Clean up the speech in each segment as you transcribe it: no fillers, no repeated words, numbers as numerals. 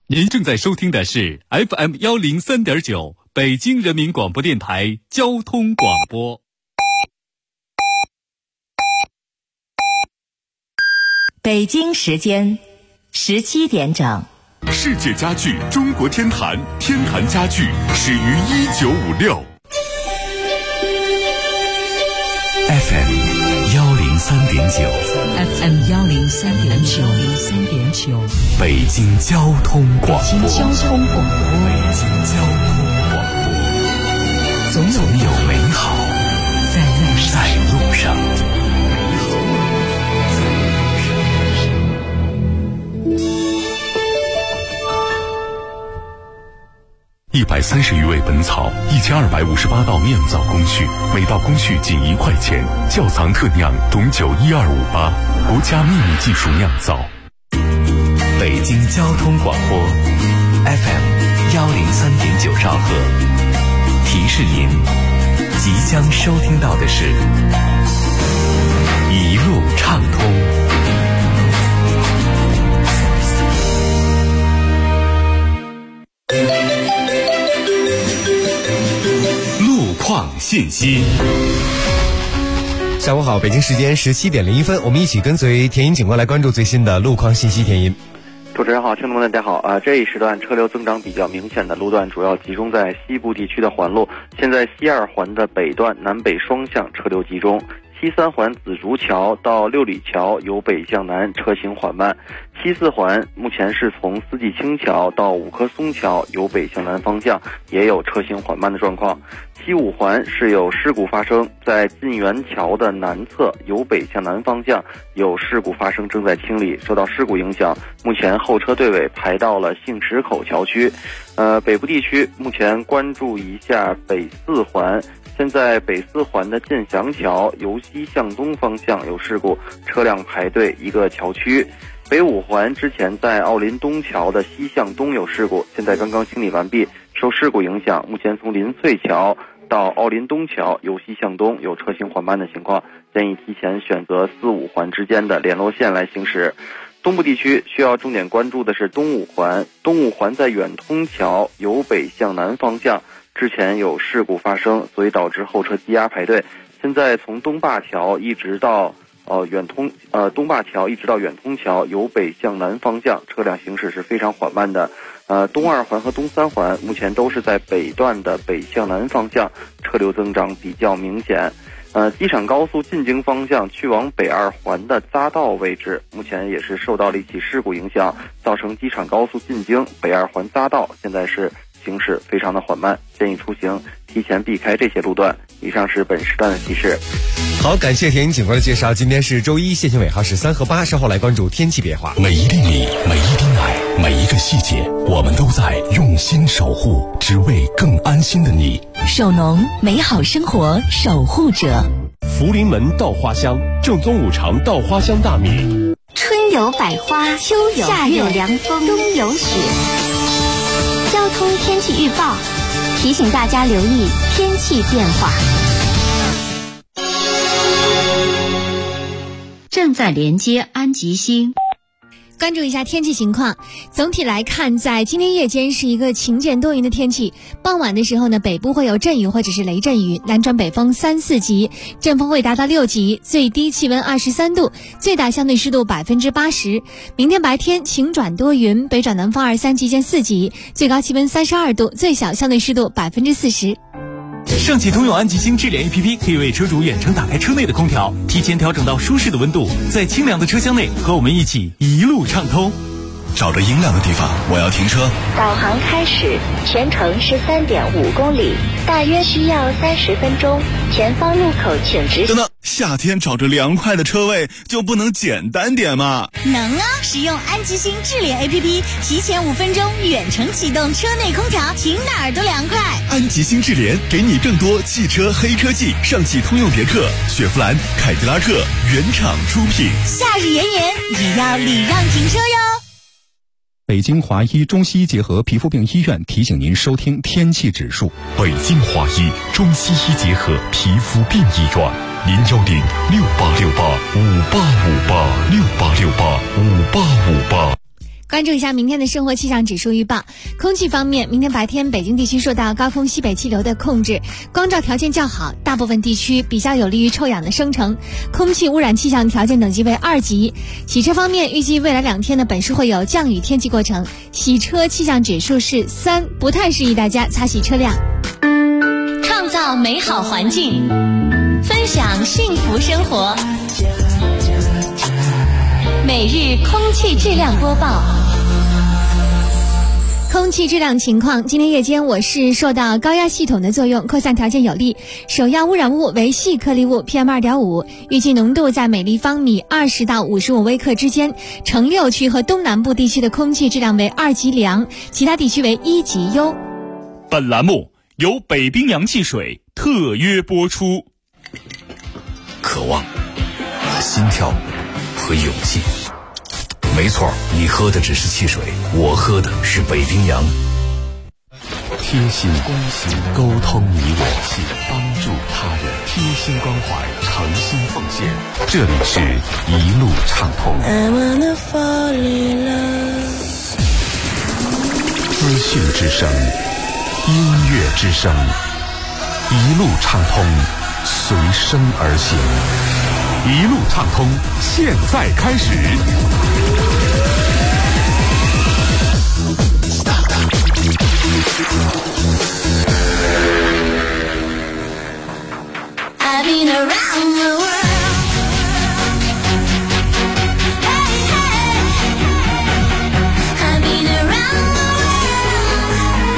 您正在收听的是 FM103.9 北京人民广播电台交通广播。 北京时间17点整。 世界家具中国天坛，天坛家具始于1956。 FM103.9 FM103.9 北京交通广播。总有美好在路上。130余味本草，1258道酿造工序，每道工序仅1块钱。窖藏特酿董酒12588，国家秘密技术酿造。北京交通广播 FM103.9兆赫，提示您即将收听到的是一路畅通。信息。 下午好，北京时间17点01分，我们一起跟随田音警官来关注最新的路况信息。田音， 主持人好，听众们大家好。这一时段车流增长比较明显的路段主要集中在西部地区的环路，现在西2环的北段南北双向车流集中。西3环紫竹桥到六里桥由北向南车行缓慢，西4环目前是从四季青桥到五棵松桥由北向南方向也有车行缓慢的状况。西5环是有事故发生，在晋源桥的南侧由北向南方向有事故发生，正在清理。受到事故影响，目前后车队尾排到了杏池口桥区。北部地区目前关注一下北4环。现在北4环的建祥桥由西向东方向有事故，车辆排队一个桥区。北5环之前在奥林东桥的西向东有事故，现在刚刚清理完毕。受事故影响，目前从林翠桥到奥林东桥由西向东有车行缓慢的情况，建议提前选择4、5环之间的联络线来行驶。东部地区需要重点关注的是东5环，东5环在远通桥由北向南方向之前有事故发生，所以导致后车积压排队。现在从东坝桥一直到东坝桥一直到远通桥由北向南方向车辆行驶是非常缓慢的。东2环和东3环目前都是在北段的北向南方向车流增长比较明显。机场高速进京方向去往北2环的匝道位置目前也是受到了一起事故影响，造成机场高速进京北2环匝道现在是行驶非常的缓慢，建议出行提前避开这些路段。以上是本时段的提示。 好，感谢田音警官的介绍。今天是周一，限行尾号是3和8，稍后来关注天气变化。 每一粒米，每一丁奶，每一个细节，我们都在用心守护，只为更安心的你。 首农，美好生活守护者。 福临门稻花香，正宗5常稻花香大米。 春有百花，秋有夏有凉风，冬有雪。交通天气预报提醒大家留意天气变化。 正在连接安吉星。 关注一下天气情况。总体来看，在今天夜间是一个晴间多云的天气。傍晚的时候呢，北部会有阵雨或者是雷阵雨，南转北风3、4级，阵风会达到6级，最低气温23度，最大相对湿度80%。明天白天晴转多云，北转南风2、3级见4级，最高气温32度，最小相对湿度40%。 上汽通用安吉星智联 APP 可以为车主远程打开车内的空调，提前调整到舒适的温度，在清凉的车厢内和我们一起一路畅通。 找着阴凉的地方，我要停车。 导航开始，全程是3.5公里，大约需要30分钟。前方路口请直行。 等等，夏天找着凉快的车位就不能简单点吗？ 能啊！使用安吉星智联 APP， 提前5分钟远程启动车内空调，停哪儿都凉快。 安吉星智联给你更多汽车黑科技，上汽通用别克、雪佛兰、凯迪拉克原厂出品。 夏日炎炎也要礼让停车哟。 北京华医中西医结合皮肤病医院提醒您收听天气指数。 北京华医中西医结合皮肤病医院，01068685858，68685858。 关注一下明天的生活气象指数预报。空气方面，明天白天北京地区受到高空西北气流的控制，光照条件较好，大部分地区比较有利于臭氧的生成，空气污染气象条件等级为2级。洗车方面，预计未来2天呢本市会有降雨天气过程，洗车气象指数是3，不太适宜大家擦洗车辆。 创造美好环境，分享幸福生活。每日空气质量播报。 空气质量情况，今天夜间我市受到高压系统的作用，扩散条件有利，首要污染物为细颗粒物 PM2.5， 预计浓度在每立方米20到55微克之间，城6区和东南部地区的空气质量为2级良，其他地区为1级优。 本栏目由北冰洋汽水特约播出。 渴望、心跳和勇气，没错，你喝的只是汽水，我喝的是北冰洋。 贴心关心，沟通你我，帮助他人，贴心关怀，诚心奉献。这里是一路畅通。资讯之声，音乐之声，一路畅通，随声而行。一路畅通，现在开始。 I've been around the world. Hey, hey. I've been around the world.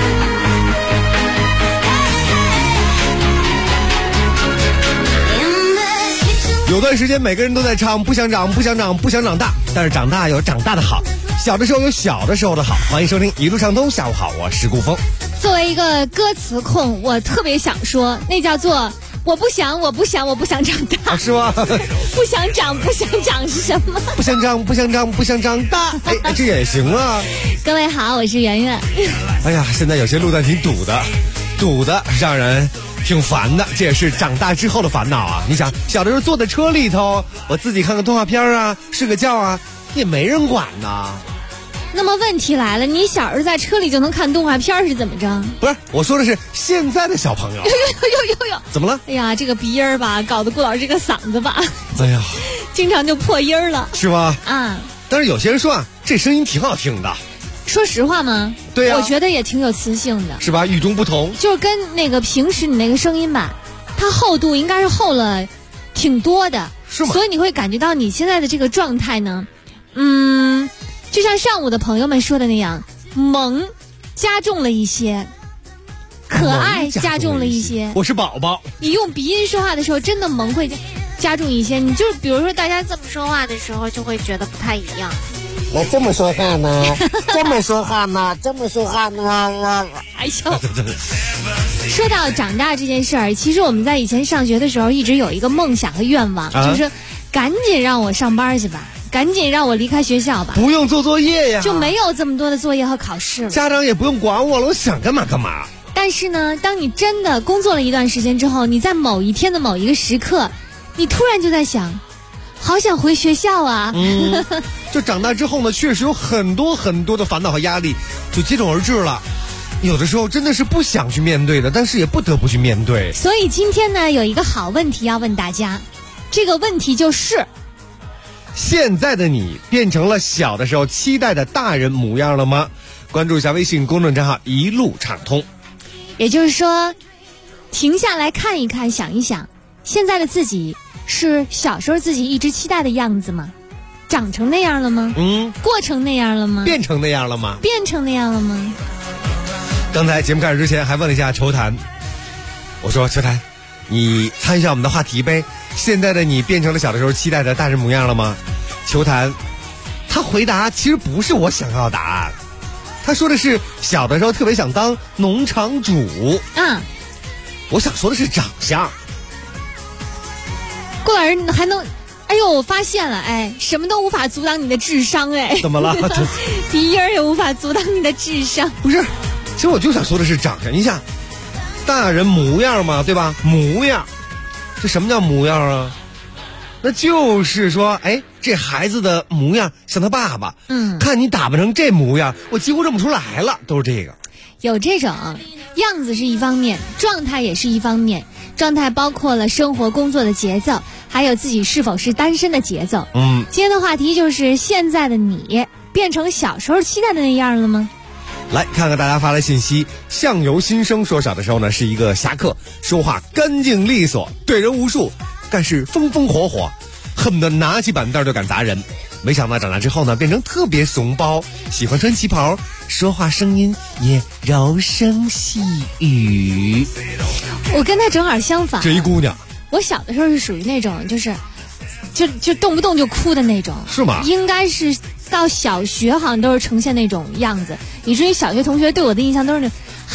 Hey, hey. In the kitchen. 有段时间每个人都在唱不想长不想长不想长大，但是长大有长大的好，小的时候有小的时候的好。欢迎收听一路畅通，下午好，我是顾峰。 作为一个歌词控，我特别想说，那叫做我不想长大， 是吗？ 不想长是什么？ 不想长大，哎，这也行啊。 各位好，我是圆圆。 哎呀，现在有些路段挺堵的让人挺烦的，这也是长大之后的烦恼啊。你想，小的时候坐在车里头，我自己看个动画片啊，睡个觉啊，也没人管呐。 那么问题来了，你小时候在车里就能看动画片是怎么着？ 不是，我说的是现在的小朋友。 哟， 怎么了？ 哎呀，这个鼻音儿吧，搞得顾老师这个嗓子吧， 哎呀， 经常就破音儿了， 是吧？ 啊， 但是有些人说啊，这声音挺好听的。 说实话吗？ 对呀， 我觉得也挺有磁性的， 是吧？与众不同， 就是跟那个平时你那个声音吧，它厚度应该是厚了挺多的， 是吗？ 所以你会感觉到你现在的这个状态呢，就像上午的朋友们说的那样，萌加重了一些，可爱加重了一些。 我是宝宝， 你用鼻音说话的时候，真的萌会加重一些。你就是比如说大家这么说话的时候，就会觉得不太一样。 我这么说话呢，这么说话呢， 哎呦！说到长大这件事儿，其实我们在以前上学的时候，一直有一个梦想和愿望，就是赶紧让我上班去吧。赶紧让我离开学校吧， 不用做作业呀， 就没有这么多的作业和考试了， 家长也不用管我了，我想干嘛干嘛。 但是呢，当你真的工作了一段时间之后，你在某一天的某一个时刻，你突然就在想，好想回学校啊。 就长大之后呢，确实有很多的烦恼和压力就接踵而至了，有的时候真的是不想去面对的，但是也不得不去面对。 所以今天呢，有一个好问题要问大家，这个问题就是现在的你变成了小的时候期待的大人模样了吗？关注一下微信公众账号一路畅通。 也就是说，停下来看一看，想一想，现在的自己是小时候自己一直期待的样子吗？长成那样了吗？过成那样了吗？ 变成那样了吗？ 变成那样了吗？ 刚才节目开始之前还问了一下球坛，我说球坛，你参与一下我们的话题呗，现在的你变成了小的时候期待的大人模样了吗？球坛他回答其实不是我想要的答案，他说的是小的时候特别想当农场主。我想说的是长相。 顾老师还能，哎呦，我发现了，哎，什么都无法阻挡你的智商，哎， 怎么了？ 鼻音也无法阻挡你的智商。 不是，其实我就想说的是长相。你想，大人模样嘛，对吧？模样，这什么叫模样啊？ 那就是说，哎，这孩子的模样像他爸爸，看你打扮成这模样，我几乎认不出来了，都是这个。 有这种样子是一方面，状态也是一方面。状态包括了生活工作的节奏，还有自己是否是单身的节奏。今天的话题就是现在的你变成小时候期待的那样了吗？ 来看看大家发来信息，相由心生说小的时候呢是一个侠客，说话干净利索，对人无数，干事风风火火，恨不得拿起板凳就敢砸人。没想到长大之后呢变成特别怂包，喜欢穿旗袍，说话声音也柔声细语。 我跟他正好相反， 这一姑娘我小的时候是属于那种就动不动就哭的那种。 是吗？ 应该是到小学好像都是呈现那种样子，以至于小学同学对我的印象都是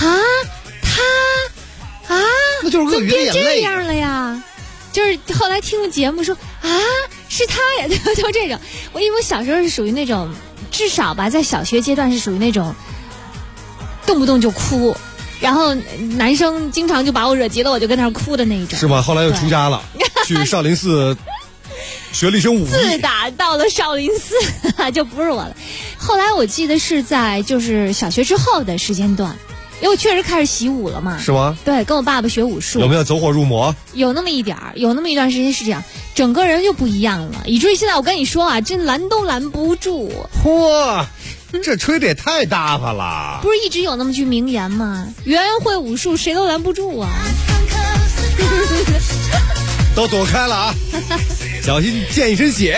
那就是怎么变这样了呀？就是后来听了节目说是他呀，就这种。因为我小时候是属于那种，至少吧，在小学阶段是属于那种动不动就哭，然后男生经常就把我惹急了，我就跟那儿哭的那一种。 是吗？后来又出家了，去少林寺学了一身武艺。 自打到了少林寺就不是我了。后来我记得是在就是小学之后的时间段，因为我确实开始习武了嘛。 是吗？ 对，跟我爸爸学武术。 有没有走火入魔？ 有那么一点儿，有那么一段时间是这样，整个人就不一样了，以至于现在我跟你说啊，真拦都拦不住。 嚯，这吹的也太大发了。 不是一直有那么句名言吗？袁会武术，谁都拦不住啊。 都躲开了啊，小心溅一身血。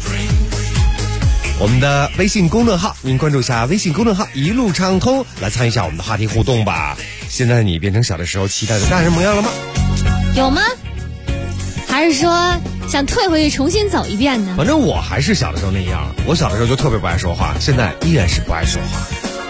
我们的微信公众号，您关注一下微信公众号一路畅通，来参与一下我们的话题互动吧。现在你变成小的时候期待的大人模样了吗？ 有吗？还是说想退回去重新走一遍呢？ 反正我还是小的时候那样，我小的时候就特别不爱说话，现在依然是不爱说话。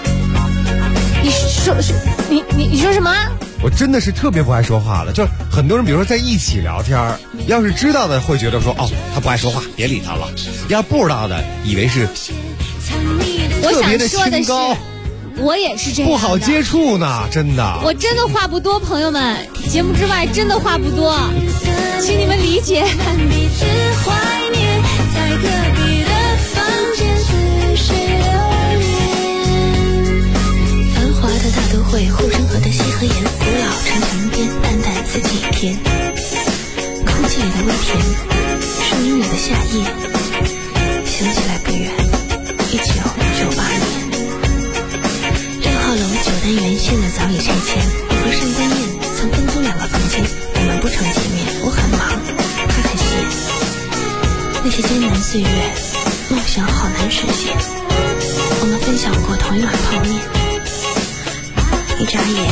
你说什么？ 我真的是特别不爱说话了，就是很多人比如说在一起聊天，要是知道的会觉得说他不爱说话，别理他了，要不知道的以为是特别的清高。 我也是这样， 不好接触呢，真的。 我真的话不多，朋友们，节目之外真的话不多，请你们理解。 彼此怀念，在隔壁的房间似水流年。繁华的大都会，护城河的西和盐，古老城墙边，淡淡四季天。空气里的微甜，树荫里的夏夜，想起来不远，1998年。6号楼9单元现在早已拆迁，我和盛观燕曾分租2个房间，我们不常见面，我很忙，他很闲。那些艰难岁月，梦想好难实现。我们分享过同一碗泡面，一眨眼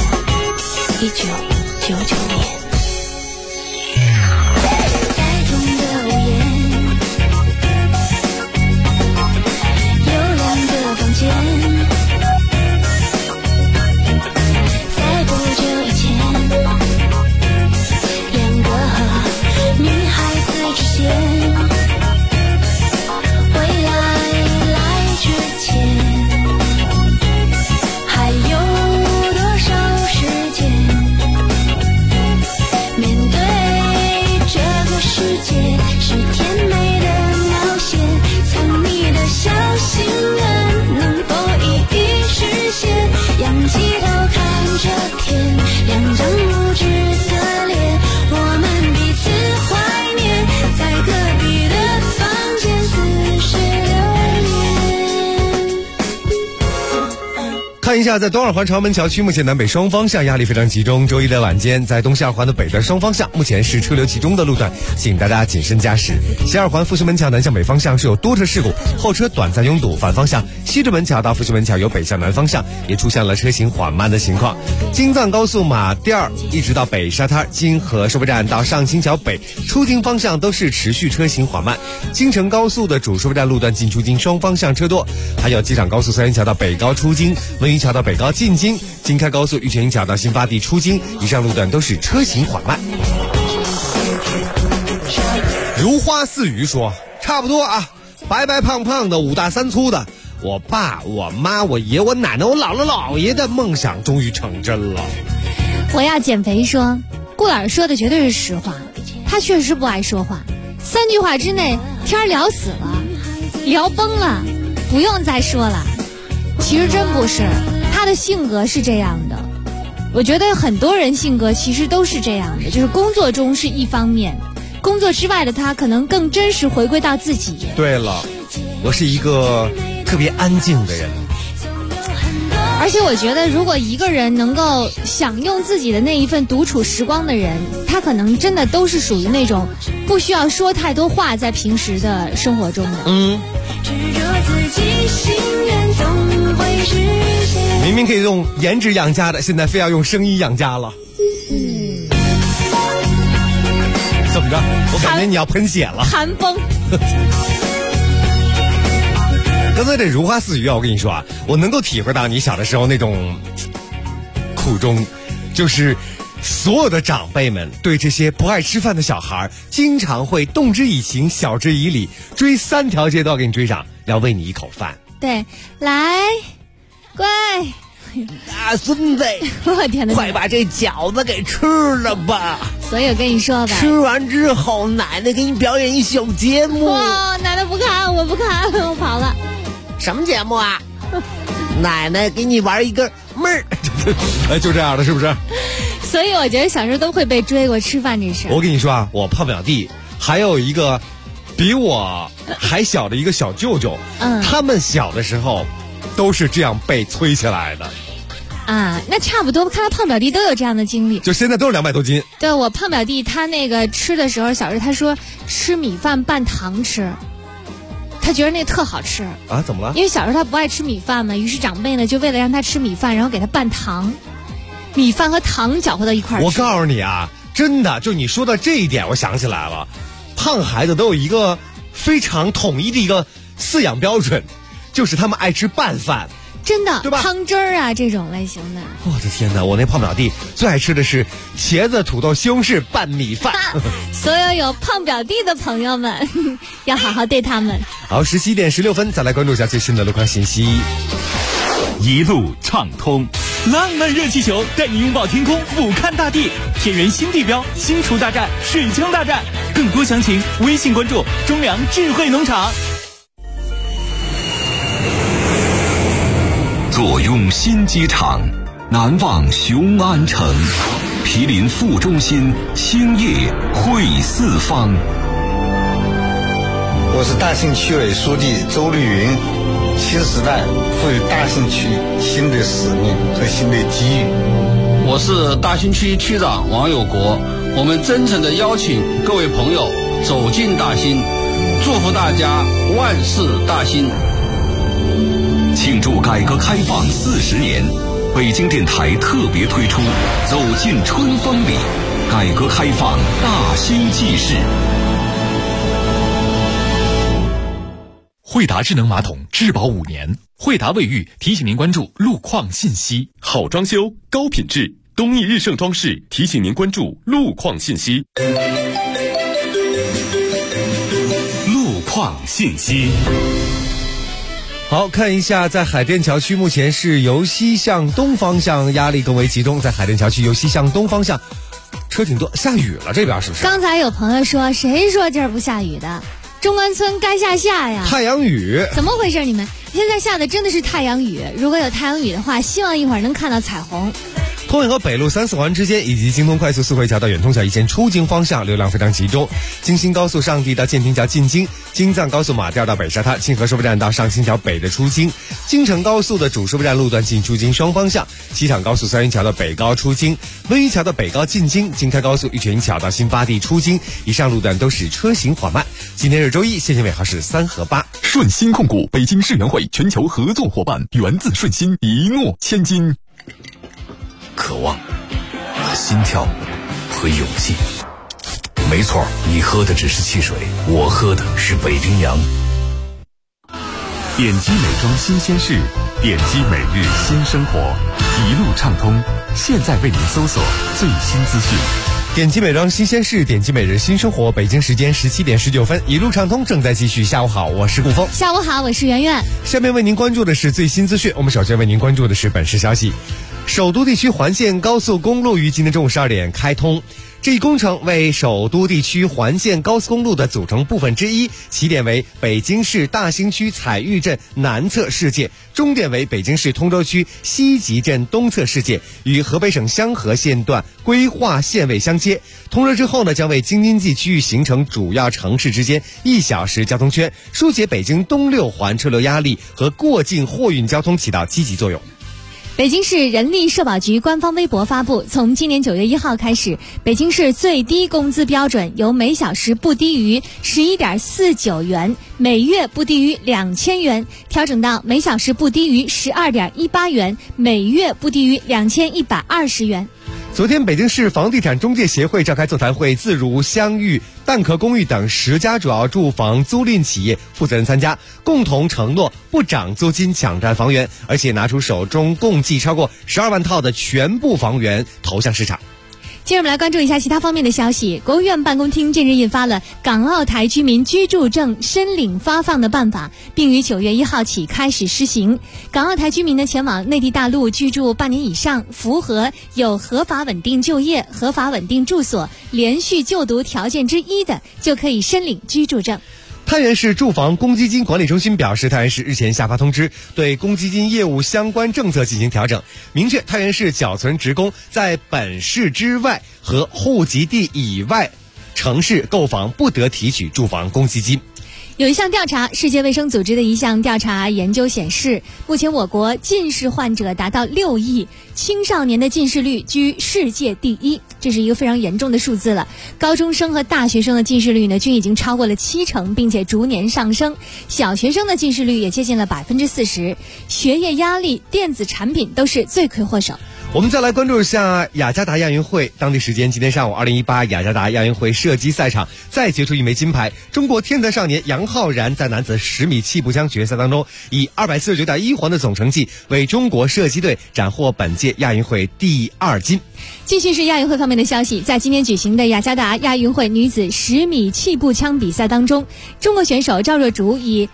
，1999年。在中的屋檐，有2个房间。 看一下，在东二环长门桥区目前南北双方向压力非常集中。周一的晚间，在东西二环的北段双方向目前是车流集中的路段，请大家谨慎驾驶。西二环复兴门桥南向北方向是有多车事故，后车短暂拥堵。反方向西直门桥到复兴门桥由北向南方向也出现了车行缓慢的情况。京藏高速马甸儿一直到北沙滩金河收费站到上清桥北出京方向都是持续车行缓慢。京承高速的主收费站路段进出京双方向车多，还有机场高速三元桥到北高出京，文榆桥到北高进京，京开高速玉泉营桥到新发地出京，以上路段都是车行缓慢。如花似玉说，差不多啊，白白胖胖的5大3粗的，我爸我妈我爷我奶奶我姥姥姥爷的梦想终于成真了。 我要减肥说，顾老师说的绝对是实话，他确实不爱说话， 3句话之内天聊死了，聊崩了，不用再说了。其实真不是，他的性格是这样的。我觉得很多人性格其实都是这样的，就是工作中是一方面，工作之外的他可能更真实回归到自己。 对了，我是一个特别安静的人。 而且我觉得如果一个人能够享用自己的那一份独处时光的人，他可能真的都是属于那种不需要说太多话在平时的生活中的。 明明可以用颜值养家的，现在非要用声音养家了。怎么着？我感觉你要喷血了。 寒风。 刚才这如花似玉啊，我跟你说啊，我能够体会到你小的时候那种苦衷，就是所有的长辈们对这些不爱吃饭的小孩，经常会动之以情，晓之以理，追3条街都要给你追上，要喂你一口饭。 对，来，乖， 大孙子， 我天哪， 快把这饺子给吃了吧！ 所以我跟你说吧， 吃完之后，奶奶给你表演一小节目。 哇，奶奶不看，我不看，我跑了。 什么节目啊？奶奶给你玩一个妹儿， 就这样的，是不是？ 所以我觉得小时候都会被追过吃饭这事。 我跟你说啊，我胖表弟还有一个比我还小的一个小舅舅，他们小的时候都是这样被催起来的。 啊，那差不多，看到胖表弟都有这样的经历。 就现在都是200多斤。 对，我胖表弟他那个吃的时候，小时候他说吃米饭拌糖吃。他觉得那个特好吃啊？怎么了？ 因为小时候他不爱吃米饭嘛，于是长辈呢就为了让他吃米饭，然后给他拌糖，米饭和糖搅和到一块儿吃。 我告诉你啊，真的，就你说到这一点，我想起来了，胖孩子都有一个非常统一的一个饲养标准，就是他们爱吃拌饭。 真的， 对吧？ 汤汁儿啊，这种类型的。 我的天哪！我那胖表弟最爱吃的是茄子、土豆、西红柿拌米饭。 所有胖表弟的朋友们，要好好对他们。 好，11点16分，再来关注一下最新的路况信息。 一路畅通，浪漫热气球带你拥抱天空，俯瞰大地，天人新地标，新厨大战，水枪大战。更多详情，微信关注中粮智慧农场。 坐拥新机场，南望雄安城，毗邻副中心，兴业汇四方。 我是大兴区委书记周绿云，新时代赋予大兴区新的使命和新的机遇。 我是大兴区区长王有国，我们真诚地邀请各位朋友走进大兴，祝福大家万事大兴。 庆祝改革开放40年，北京电台特别推出《走进春风里》，改革开放大兴纪事。 惠达智能马桶质保5年，惠达卫浴提醒您关注路况信息。 好装修，高品质，东益日盛装饰提醒您关注路况信息。 路况信息。 好，看一下，在海淀桥区目前是由西向东方向压力更为集中，在海淀桥区由西向东方向车挺多，下雨了，这边是不是？ 刚才有朋友说，谁说今儿不下雨的？中关村该下呀， 太阳雨， 怎么回事？你们现在下的真的是太阳雨？如果有太阳雨的话，希望一会儿能看到彩虹。 通惠河北路3、4环之间以及京东快速四惠桥到远通桥一线出京方向流量非常集中。京新高速上地到建亭桥进京，京藏高速马甸到北沙滩，清河收费站到上清桥北的出京，京承高速的主收费站路段进出京双方向，西厂高速三元桥到北高出京，温榆桥到北高进京，京开高速玉泉桥到新发地出京，以上路段都是车行缓慢。今天是周一，限行尾号是3和8。 顺心控股北京世园会全球合作伙伴，源自顺心，一诺千金。 渴望和心跳和勇气，没错，你喝的只是汽水，我喝的是北冰洋。 点击美妆新鲜事，点击每日新生活，一路畅通。现在为您搜索最新资讯。 点击美妆新鲜事，点击每日新生活。北京时间17点19分，一路畅通正在继续。下午好，我是顾峰。 下午好，我是圆圆。 下面为您关注的是最新资讯。我们首先为您关注的是本市消息。 首都地区环线高速公路于今天中午12点开通。这一工程为首都地区环线高速公路的组成部分之一，起点为北京市大兴区彩玉镇南侧世界，终点为北京市通州区西集镇东侧世界，与河北省香河县段规划线位相接。通车之后呢，将为京津冀区域形成主要城市之间1小时交通圈，疏解北京东6环车流压力和过境货运交通起到积极作用。 北京市人力社保局官方微博发布，从今年9月1号开始，北京市最低工资标准由每小时不低于11.49元，每月不低于2000元，调整到每小时不低于12.18元，每月不低于2120元。 昨天，北京市房地产中介协会召开座谈会，自如、相遇、蛋壳公寓等10家主要住房租赁企业负责人参加，共同承诺不涨租金抢占房源，而且拿出手中共计超过12万套的全部房源投向市场。 接着我们来关注一下其他方面的消息。国务院办公厅近日印发了港澳台居民居住证申领发放的办法，并于9月1号起开始施行。港澳台居民呢前往内地大陆居住半年以上，符合有合法稳定就业、合法稳定住所、连续就读条件之一的，就可以申领居住证。 太原市住房公积金管理中心表示，太原市日前下发通知，对公积金业务相关政策进行调整，明确太原市缴存职工在本市之外和户籍地以外城市购房不得提取住房公积金。 有一项调查，世界卫生组织的一项调查研究显示，目前我国近视患者达到6亿，青少年的近视率居世界第一，这是一个非常严重的数字了。高中生和大学生的近视率呢，均已经超过了70%，并且逐年上升。小学生的近视率也接近了40%。学业压力、电子产品都是罪魁祸首。 我们再来关注一下雅加达亚运会。当地时间今天上午，2018雅加达亚运会射击赛场再决出一枚金牌。中国天才少年杨浩然在男子10米气步枪决赛当中，以249.1环的总成绩为中国射击队斩获本届亚运会第2金。 继续是亚运会方面的消息，在今天举行的雅加达亚运会女子10米气步枪比赛当中，中国选手赵若竹以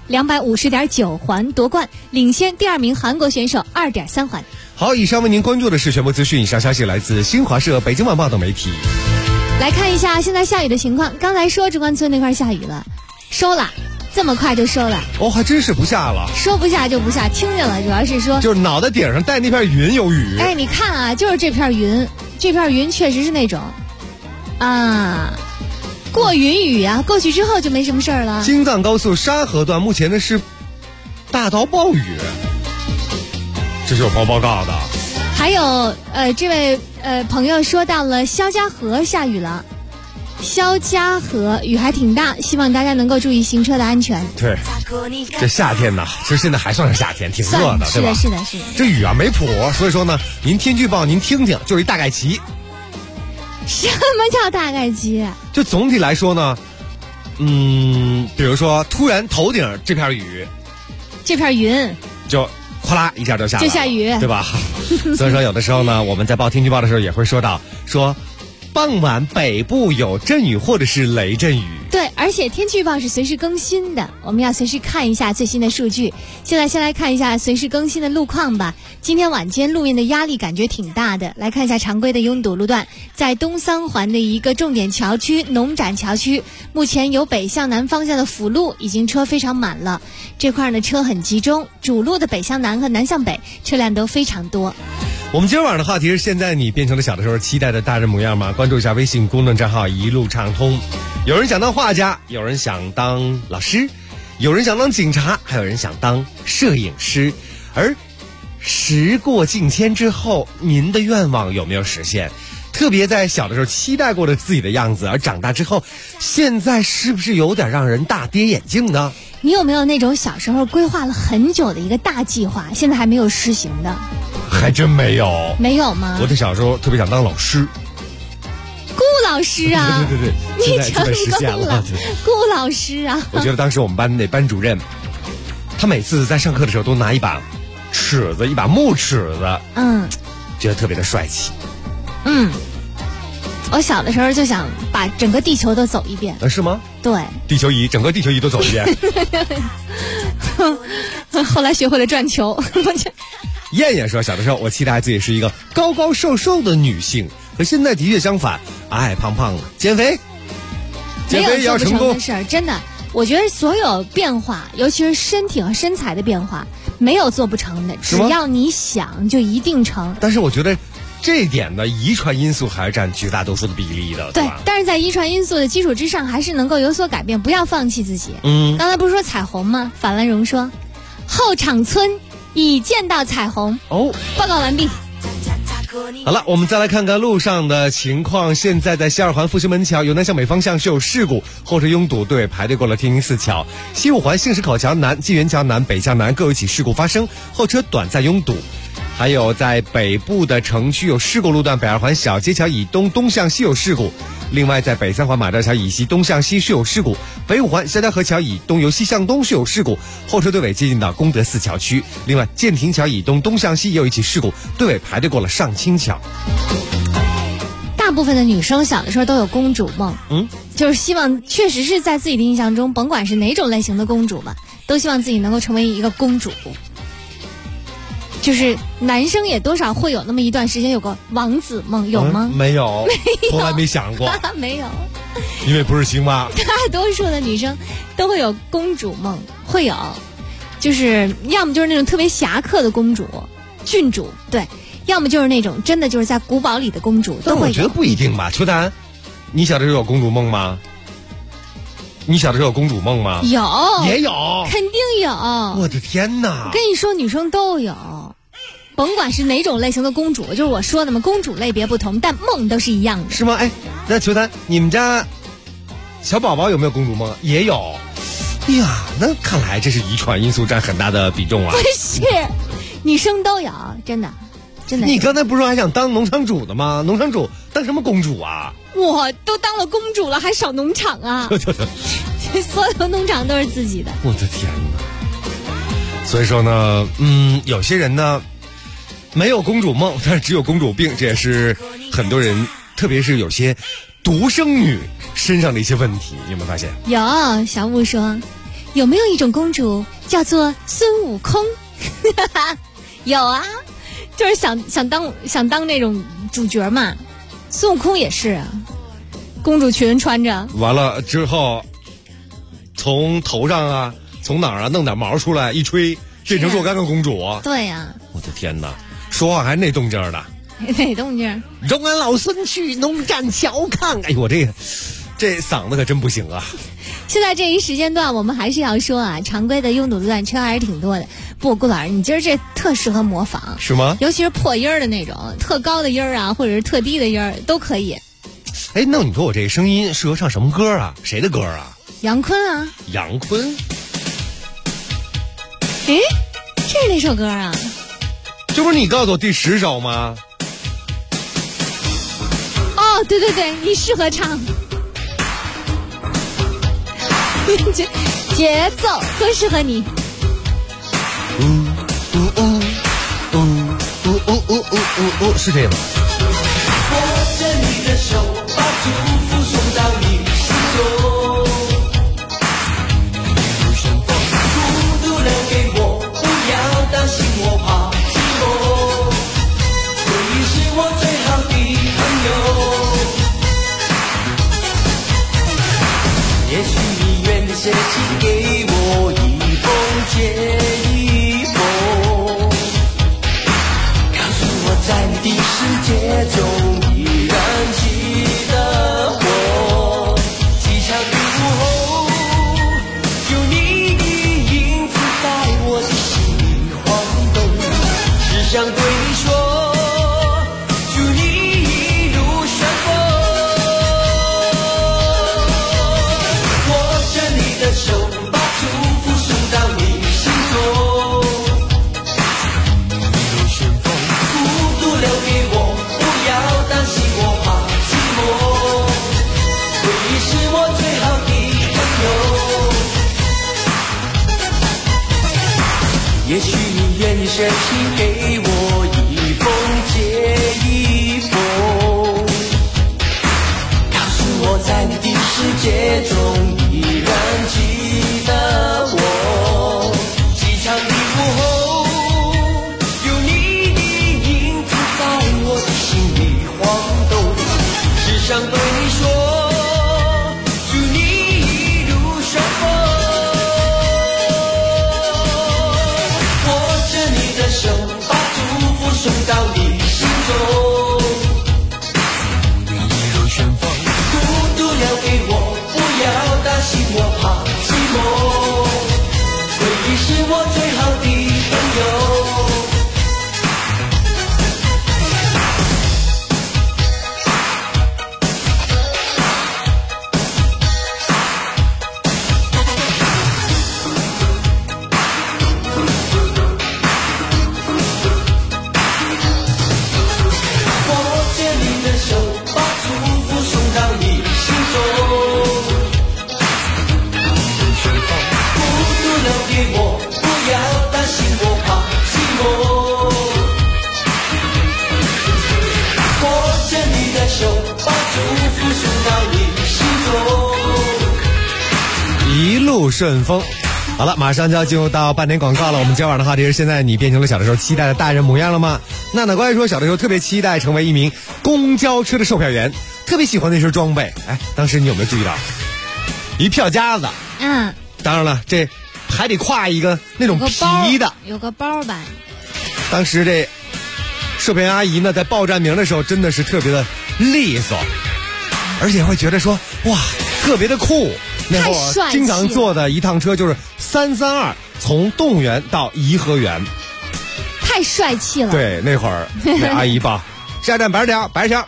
250.9环夺冠，领先第2名韩国选手2.3环。 好，以上为您关注的是全部资讯，以上消息来自新华社、北京晚报等媒体。 来看一下现在下雨的情况，刚才说中关村那块下雨了，收了，这么快就收了。 哦，还真是不下了。 说不下就不下，听见了，主要是说就是脑袋顶上带那片云有雨。 哎，你看啊，就是这片云确实是那种啊过云雨啊，过去之后就没什么事儿了。 京藏高速沙河段目前呢是大到暴雨，这是有朋友报告的。 还有这位朋友说到了肖家河下雨了，肖家河雨还挺大，希望大家能够注意行车的安全。 对，这夏天呢，其实现在还算是夏天，挺热的，对吧？ 是的。 这雨啊没谱，所以说呢，您天气预报您听听，就是一大概齐。 什么叫大概齐？ 就总体来说呢，比如说突然头顶这片雨， 这片云就哗啦一下就下来了， 就下雨， 对吧？所以说有的时候呢，我们在报天气预报的时候也会说到，说傍晚北部有阵雨或者是雷阵雨。 对，而且天气预报是随时更新的，我们要随时看一下最新的数据。现在先来看一下随时更新的路况吧。今天晚间路面的压力感觉挺大的，来看一下常规的拥堵路段，在东三环的一个重点桥区农展桥区，目前有北向南方向的辅路已经车非常满了，这块呢车很集中，主路的北向南和南向北车辆都非常多。 我们今儿晚上的话题是：现在你变成了小的时候期待的大人模样吗？关注一下微信公众账号一路畅通。有人想当画家，有人想当老师，有人想当警察，还有人想当摄影师。而时过境迁之后，您的愿望有没有实现？特别在小的时候期待过的自己的样子，而长大之后，现在是不是有点让人大跌眼镜呢？ 你有没有那种小时候规划了很久的一个大计划，现在还没有实行的？ 还真没有。 没有吗？ 我的小时候特别想当老师。 顾老师啊， 对， 你现在实现了。 顾老师啊， 我觉得当时我们班那班主任，他每次在上课的时候都拿一把尺子，一把木尺子，觉得特别的帅气。 我小的时候就想把整个地球都走一遍。 是吗？ 对， 整个地球仪都走一遍。 后来学会了转球。 燕燕说，小的时候我期待自己是一个高高瘦瘦的女性，可现在的确相反，矮矮胖胖的，减肥也要成功的事儿，真的。我觉得所有变化，尤其是身体和身材的变化，没有做不成的，只要你想就一定成。 但是我觉得这一点的遗传因素还是占绝大多数的比例的，对吧？ 但是在遗传因素的基础之上，还是能够有所改变，不要放弃自己。刚才不是说彩虹吗？法兰荣说，后场村已见到彩虹。报告完毕。 好了，我们再来看看路上的情况。现在在西二环复兴门桥由南向北方向是有事故，后车拥堵，队尾排队过了天宁寺桥。西五环杏石口桥南、纪元桥南、北向南各有起事故发生，后车短暂拥堵。还有在北部的城区有事故路段，北二环小街桥以东东向西有事故。另外在北三环马兆桥以西东向西是有事故，北五环肖家河桥以东由西向东是有事故，后车队尾接近到功德寺桥区。另外建亭桥以东东向西也有一起事故，队尾排队过了上清桥。 大部分的女生小的时候都有公主梦，就是希望确实是在自己的印象中，甭管是哪种类型的公主吧，都希望自己能够成为一个公主。就是男生也多少会有那么一段时间有个王子梦，有吗？ 没有，从来没想过。 没有， 因为不是青蛙。 大多数的女生都会有公主梦，会有，就是要么就是那种特别侠客的公主、郡主，对，要么就是那种真的就是在古堡里的公主，都会有。 我觉得不一定吧，秋丹，你小的时候有公主梦吗？你小的时候有公主梦吗？ 有， 也有， 肯定有。 我的天哪！ 我跟你说，女生都有，甭管是哪种类型的公主，就是我说的嘛，公主类别不同，但梦都是一样的。 是吗？哎，那秋丹，你们家小宝宝有没有公主梦？也有。哎呀，那看来这是遗传因素占很大的比重啊。 不是，女生都有，真的。真的。 你刚才不是说还想当农场主的吗？农场主当什么公主啊？ 我都当了公主了，还少农场啊？所有农场都是自己的。 我的天哪！所以说呢，有些人呢没有公主梦，但是只有公主病，这也是很多人，特别是有些独生女身上的一些问题。你有没有发现？ 有，小雾说，有没有一种公主叫做孙悟空？有啊，就是想当那种主角嘛。孙悟空也是啊，公主裙穿着， 完了之后从头上啊，从哪儿啊弄点毛出来一吹，变成若干个公主。 对呀， 我的天哪，说话还那动静的。 哪动静？ 容俺老孙去农战小康。哎呦，我这嗓子可真不行啊。 现在这一时间段我们还是要说啊，常规的拥堵路段车还是挺多的。不，顾老师，你今儿这特适合模仿。 是吗？ 尤其是破音儿的那种，特高的音儿啊，或者是特低的音儿都可以。 哎，那你说我这声音适合唱什么歌啊？谁的歌啊？ 杨坤啊。 杨坤？ 诶，这是哪首歌啊？ 这不是你告诉我第10首吗？ 哦，对对对，你适合唱。节奏多适合你。 是这个吗？ 握着你的手，把祝福送到你心中。一路顺风，孤独留给我，不要担心我怕寂寞。回忆是我最好的朋友。也许你愿意写信给我一封接一封，告诉我在你的世界中依然记得我。机场的午后，有你的影子在我的心里晃动，只想对你说，祝你一路顺风。握着你的手，把祝福送到你心中。一路顺风，孤独留给我，不要担心我怕寂寞。回忆是我最好的朋友。也许你愿意写信给我一封接一封，告诉我在你的世界中依然记得我。机场的午后，有你想对你说，祝你一路顺风。握着你的手，把祝福送到你心中。祝你一路顺风，孤独留给我，不要担心我怕寂寞。回忆是我最好的朋友。 顺风。好了，马上就要进入到半点广告了。我们今晚的话题是：现在你变成了小的时候期待的大人模样了吗？那关于说小的时候特别期待成为一名公交车的售票员，特别喜欢那身装备。哎，当时你有没有注意到一票夹子？ 嗯， 当然了，这还得挎一个那种皮的， 有个包吧。 当时这售票员阿姨呢，在报站名的时候真的是特别的利索，而且会觉得说哇，特别的酷。那会儿经常坐的一趟车就是332，从动物园到颐和园， 太帅气了。 对，那会儿那阿姨报下站白桥啊。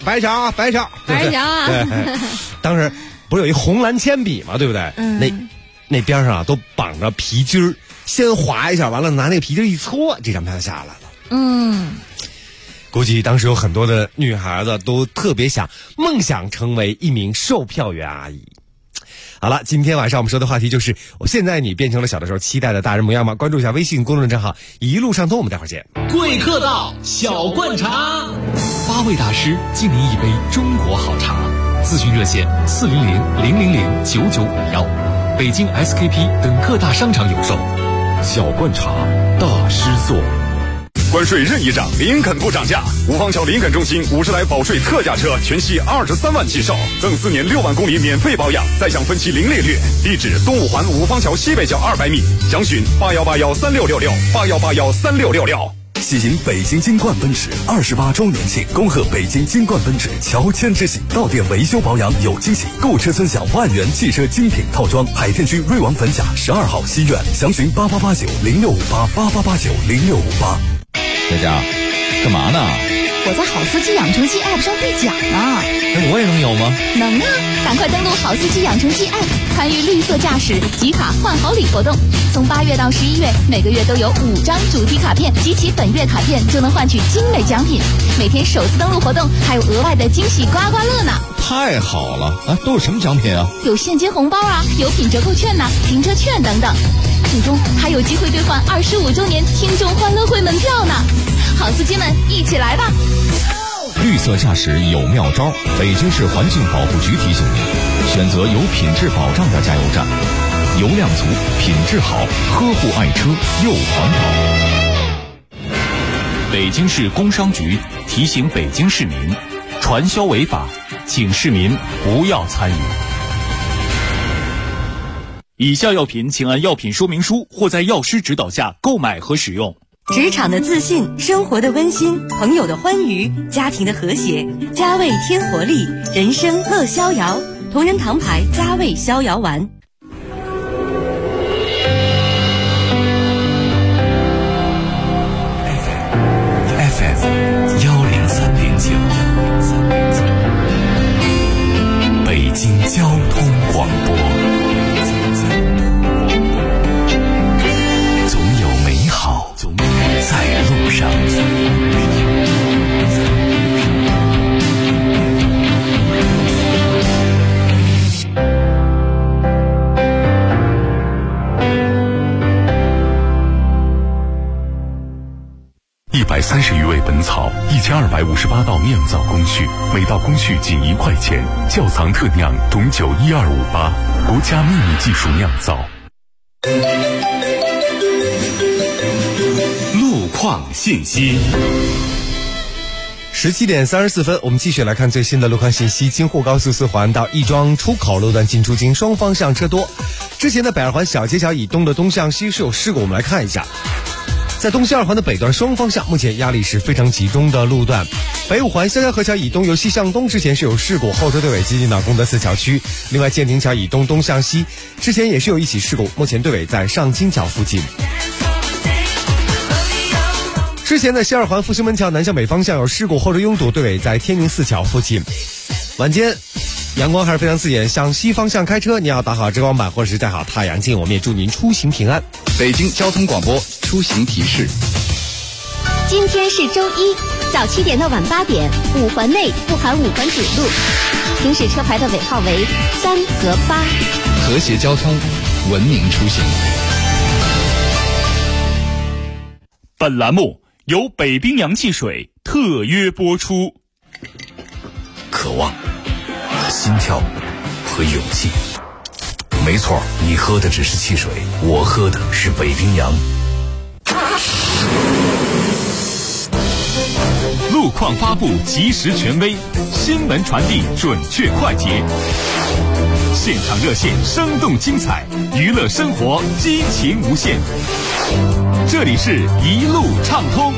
对，当时不是有一红蓝铅笔嘛，对不对？那边上啊都绑着皮筋儿，先划一下，完了拿那个皮筋一搓，这张票下来了。估计当时有很多的女孩子都特别梦想成为一名售票员阿姨。好了，今天晚上我们说的话题就是现在你变成了小的时候期待的大人模样吗？关注一下微信公众账号一路上通，我们待会儿见。 贵客到小灌茶，8位大师敬您一杯中国好茶。咨询热线400-000-9951，北京 SKP 等各大商场有售。 小灌茶大师座。关税任意涨，林肯不涨价。五坊桥林肯中心50来保税特价车，全系23万起售，赠4年6万公里免费保养，再享分期零利率。地址：东五环五坊桥西北角200米。详询81813666，81813666。 喜迎北京金冠奔驰28周年庆，恭贺北京金冠奔驰乔迁之喜，到店维修保养有惊喜，购车尊享万元汽车精品套装。海淀区瑞王粉甲12号西苑，详询8889065888890658。 佳佳，干嘛呢？ 我在好司机养成记 App 上兑奖呢。 我也能有吗？ 能啊！赶快登录好司机养成记 App， 参与绿色驾驶集卡换好礼活动。从8月到11月，每个月都有5张主题卡片，集齐本月卡片就能换取精美奖品。每天首次登录活动还有额外的惊喜刮刮乐呢！ 太好了啊！都有什么奖品啊？ 有现金红包啊，有品折扣券呐、停车券等等。最终还有机会兑换25周年听众欢乐会门票呢！好司机们，一起来吧！ 绿色驾驶有妙招，北京市环境保护局提醒您，选择有品质保障的加油站，油量足，品质好，呵护爱车又环保。 北京市工商局提醒北京市民，传销违法，请市民不要参与。以下药品请按药品说明书或在药师指导下购买和使用。 职场的自信，生活的温馨，朋友的欢愉，家庭的和谐，佳味添活力，人生乐逍遥。同仁堂牌佳味逍遥丸。 FM 103.9，北京交通广播。在路上。130余味本草，1258道酿造工序，每道工序仅1块钱。窖藏特酿董酒12588，国家秘密技术酿造。路况信息。 17点34分，我们继续来看最新的路况信息。京沪高速4环到亦庄出口路段进出京双方向车多。之前的北二环小街桥以东的东向西是有事故，我们来看一下。在东西二环的北段双方向，目前压力是非常集中的路段。北五环湘江河桥以东由西向东之前是有事故，后车队尾接近到功德寺桥区。另外建亭桥以东东向西之前也是有一起事故，目前队尾在上金桥附近。之前的西二环复兴门桥南向北方向有事故，后车拥堵，队尾在天宁寺桥附近。晚间阳光还是非常刺眼，向西方向开车你要打好遮光板或者是戴好太阳镜，我们也祝您出行平安。 北京交通广播出行提示： 今天是周一，早7点到晚8点，5环内不含5环主路，行驶车牌的尾号为3和8， 和谐交通，文明出行。 本栏目由北冰洋汽水特约播出。 渴望、心跳和勇气。没错，你喝的只是汽水，我喝的是北冰洋。 路况发布及时权威，新闻传递准确快捷，现场热线生动精彩，娱乐生活激情无限。这里是一路畅通。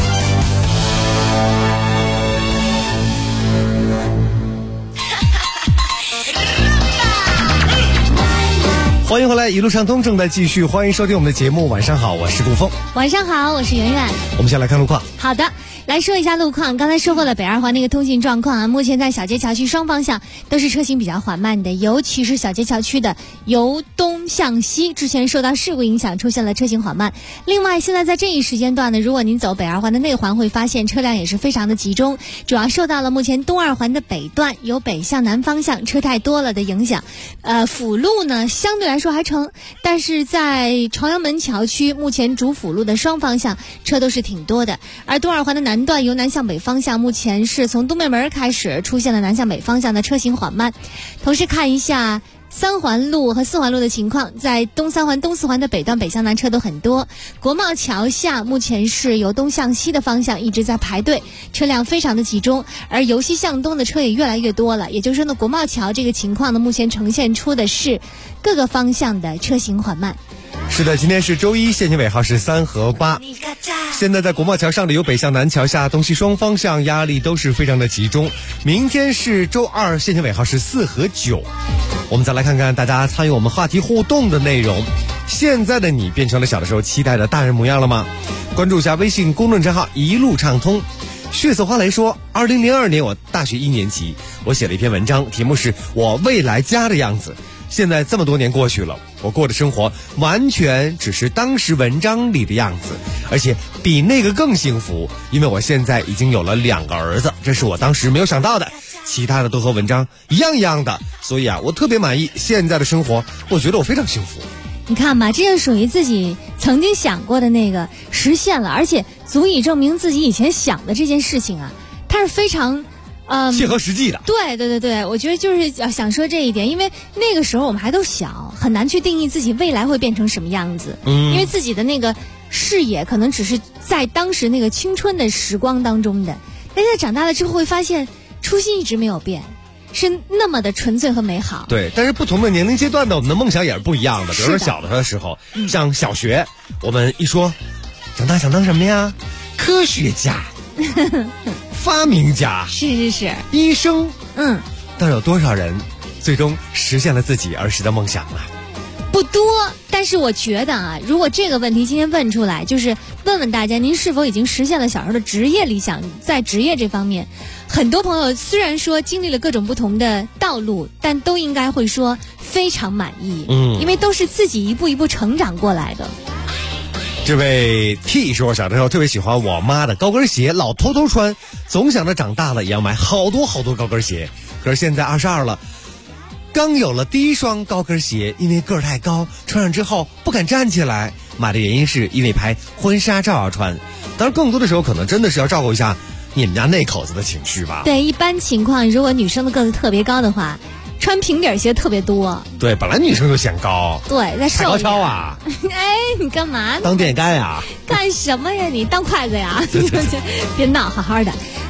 欢迎回来，一路畅通正在继续，欢迎收听我们的节目。晚上好，我是顾峰。 晚上好，我是圆圆。 我们先来看路况。 好的，来说一下路况。刚才说过了北二环那个通行状况啊，目前在小街桥区双方向都是车行比较缓慢的，尤其是小街桥区的由东向西，之前受到事故影响出现了车行缓慢。另外，现在在这一时间段呢，如果您走北二环的内环，会发现车辆也是非常的集中，主要受到了目前东二环的北段由北向南方向车太多了的影响。辅路呢相对来说还成，但是在朝阳门桥区目前主辅路的双方向车都是挺多的，而东二环的南段由南向北方向目前是从东面门开始出现了南向北方向的车行缓慢。同时看一下3环路和4环路的情况，在东3环、东4环的北段北向南车都很多。国贸桥下目前是由东向西的方向一直在排队，车辆非常的集中，而由西向东的车也越来越多了。也就是说呢，国贸桥这个情况呢，目前呈现出的是各个方向的车行缓慢。 是的，今天是周一，限行尾号是3和8。现在在国贸桥上的由北向南桥下东西双方向压力都是非常的集中。明天是周二，限行尾号是4和9。我们再来看看大家参与我们话题互动的内容。现在的你变成了小的时候期待的大人模样了吗？关注一下微信公众账号一路畅通。血色花蕾说，2002年我大学1年级，我写了一篇文章，题目是我未来家的样子。现在这么多年过去了，我过的生活完全只是当时文章里的样子，而且比那个更幸福，因为我现在已经有了2个儿子，这是我当时没有想到的，其他的都和文章一样的，所以啊，我特别满意现在的生活，我觉得我非常幸福。 你看吧，这就属于自己曾经想过的那个实现了，而且足以证明自己以前想的这件事情啊，它是非常切合实际的。 对，我觉得就是想说这一点，因为那个时候我们还都小，很难去定义自己未来会变成什么样子，因为自己的那个视野可能只是在当时那个青春的时光当中的，但是长大了之后会发现初心一直没有变，是那么的纯粹和美好。 对，但是不同的年龄阶段呢，我们的梦想也是不一样的。比如说小的时候，像小学，我们一说长大想当什么呀？科学家发明家， 是医生。但是有多少人最终实现了自己儿时的梦想呢？ 不多，但是我觉得啊，如果这个问题今天问出来，就是问问大家，您是否已经实现了小时候的职业理想？在职业这方面，很多朋友虽然说经历了各种不同的道路，但都应该会说非常满意。因为都是自己一步一步成长过来的。 这位 T 说，小的时候特别喜欢我妈的高跟鞋，老偷偷穿，总想着长大了也要买好多高跟鞋。可是现在22了，刚有了第一双高跟鞋，因为个儿太高，穿上之后不敢站起来。买的原因是因为拍婚纱照要穿，当然更多的时候可能真的是要照顾一下你们家那口子的情绪吧。 对，一般情况如果女生的个子特别高的话，穿平底鞋特别多。 对，本来女生就显高。 对，在瘦。 踩高跷啊！ 哎，你干嘛呢？ 当电线杆呀？ 干什么呀？你当筷子呀？别闹，好好的。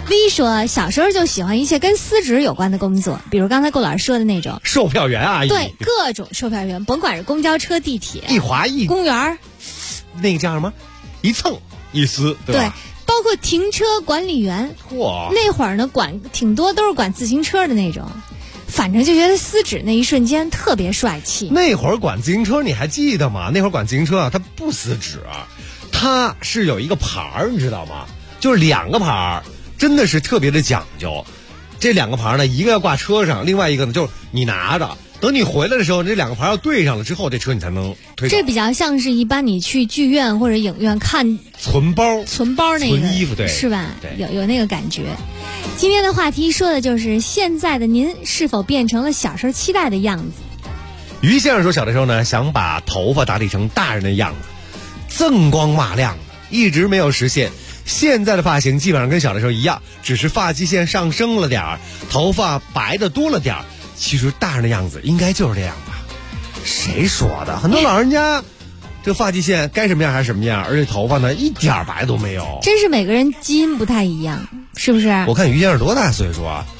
V 说，小时候就喜欢一些跟撕纸有关的工作，比如刚才顾老师说的那种售票员阿姨。 对，各种售票员，甭管是公交车、地铁、 一划一公园， 那个叫什么？一蹭一撕，对吧？ 对，包括停车管理员。 嚯！ 那会儿呢，管挺多都是管自行车的那种。反正就觉得撕纸那一瞬间特别帅气。 那会儿管自行车你还记得吗？那会儿管自行车啊，它不撕纸啊，它是有一个牌儿，你知道吗？就是2个牌儿，真的是特别的讲究。这2个牌儿呢，一个要挂车上，另外一个呢就是你拿着，等你回来的时候，这2个牌要对上了之后，这车你才能推走。 这比较像是一般你去剧院或者影院看存包那个存衣服，对， 是吧？ 对， 有那个感觉。今天的话题说的就是现在的您是否变成了小时候期待的样子。 于先生说，小的时候呢，想把头发打理成大人的样子，锃光瓦亮的，一直没有实现。现在的发型基本上跟小的时候一样，只是发际线上升了点儿，头发白的多了点儿。其实大人的样子应该就是这样吧？谁说的？很多老人家这发际线该什么样还是什么样，而且头发呢一点白都没有。 真是每个人基因不太一样，是不是？ 我看于先生多大岁数啊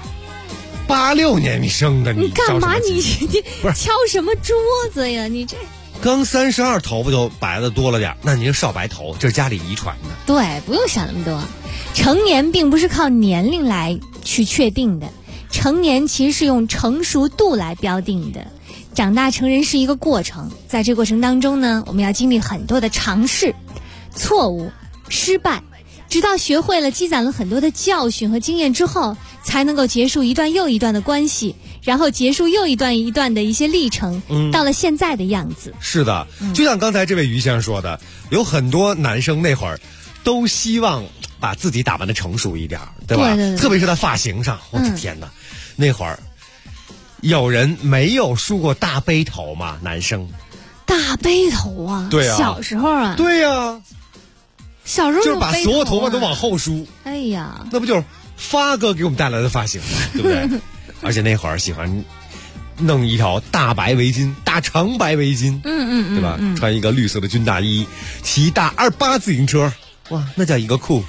？86年你生的， 你干嘛？你不是敲什么桌子呀？你这刚32，头发就白的多了点，那你是少白头，这是家里遗传的。 对，不用想那么多。成年并不是靠年龄来去确定的，成年其实是用成熟度来标定的。长大成人是一个过程，在这过程当中呢，我们要经历很多的尝试、错误、失败，直到学会了、积攒了很多的教训和经验之后，才能够结束一段又一段的关系，然后结束又一段一段的一些历程，到了现在的样子。 是的，就像刚才这位于先生说的，有很多男生那会儿都希望把自己打扮的成熟一点，对吧？ 对。 特别是在发型上，我的天哪，那会儿有人没有梳过大背头吗？男生大背头啊？ 对啊， 小时候啊？ 对啊， 小时候就是把所有头发都往后梳。 哎呀， 那不就是发哥给我们带来的发型吗？对不对？而且那会儿喜欢弄一条大白围巾，大长白围巾，对吧？穿一个绿色的军大衣，骑大28自行车，哇，那叫一个酷。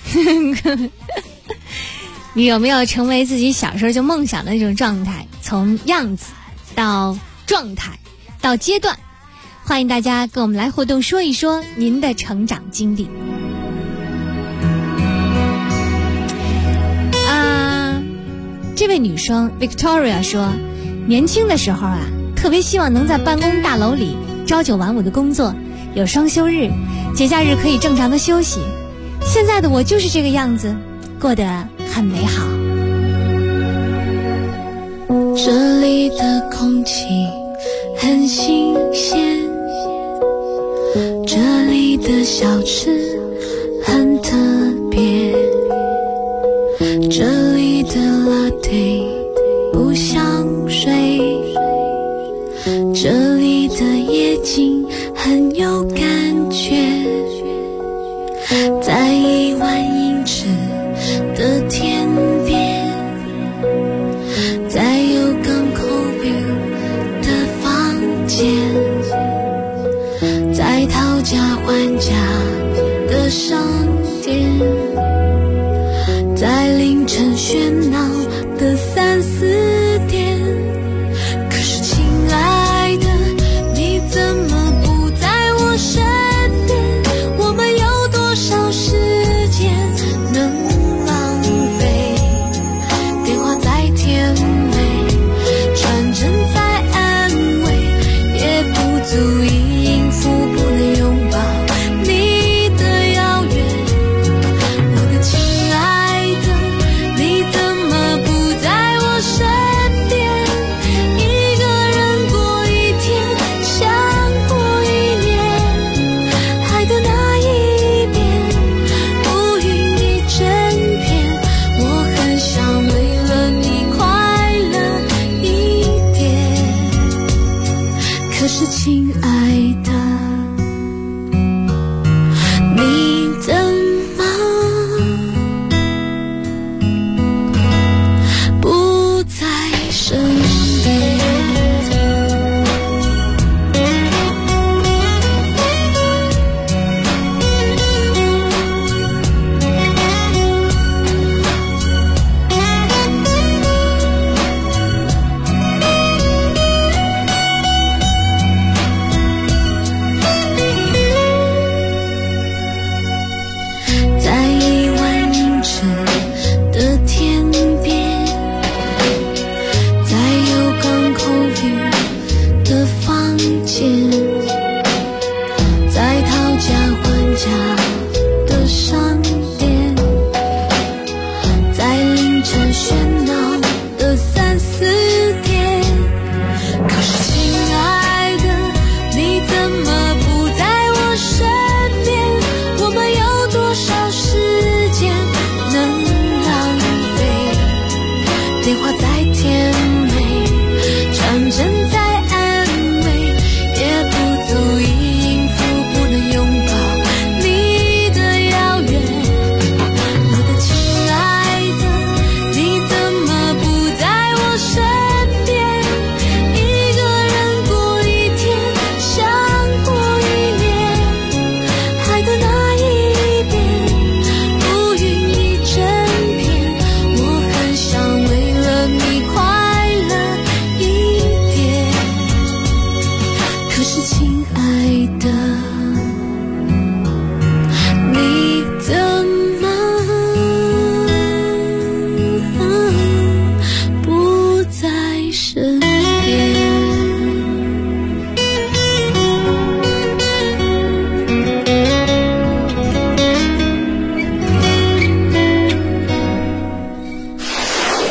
你有没有成为自己小时候就梦想的那种状态？从样子到状态到阶段，欢迎大家跟我们来互动，说一说您的成长经历。这位女生 Victoria 说，年轻的时候啊，特别希望能在办公大楼里朝9晚5的工作，有双休日，节假日可以正常的休息。现在的我就是这个样子，过得很美好。 这里的空气很新鲜，这里的小吃很特别，这里的 latte 不像水，这里的夜景很有感觉，在1万英尺的天边，在有港口 view 的房间，在讨价还价的商店，在凌晨喧闹的3、4点。可是亲爱的，你怎么不在我身边？我们有多少时间能浪费？电话再甜美，传真再安慰，也不足以应付不能拥抱你的遥远。我的亲爱的，你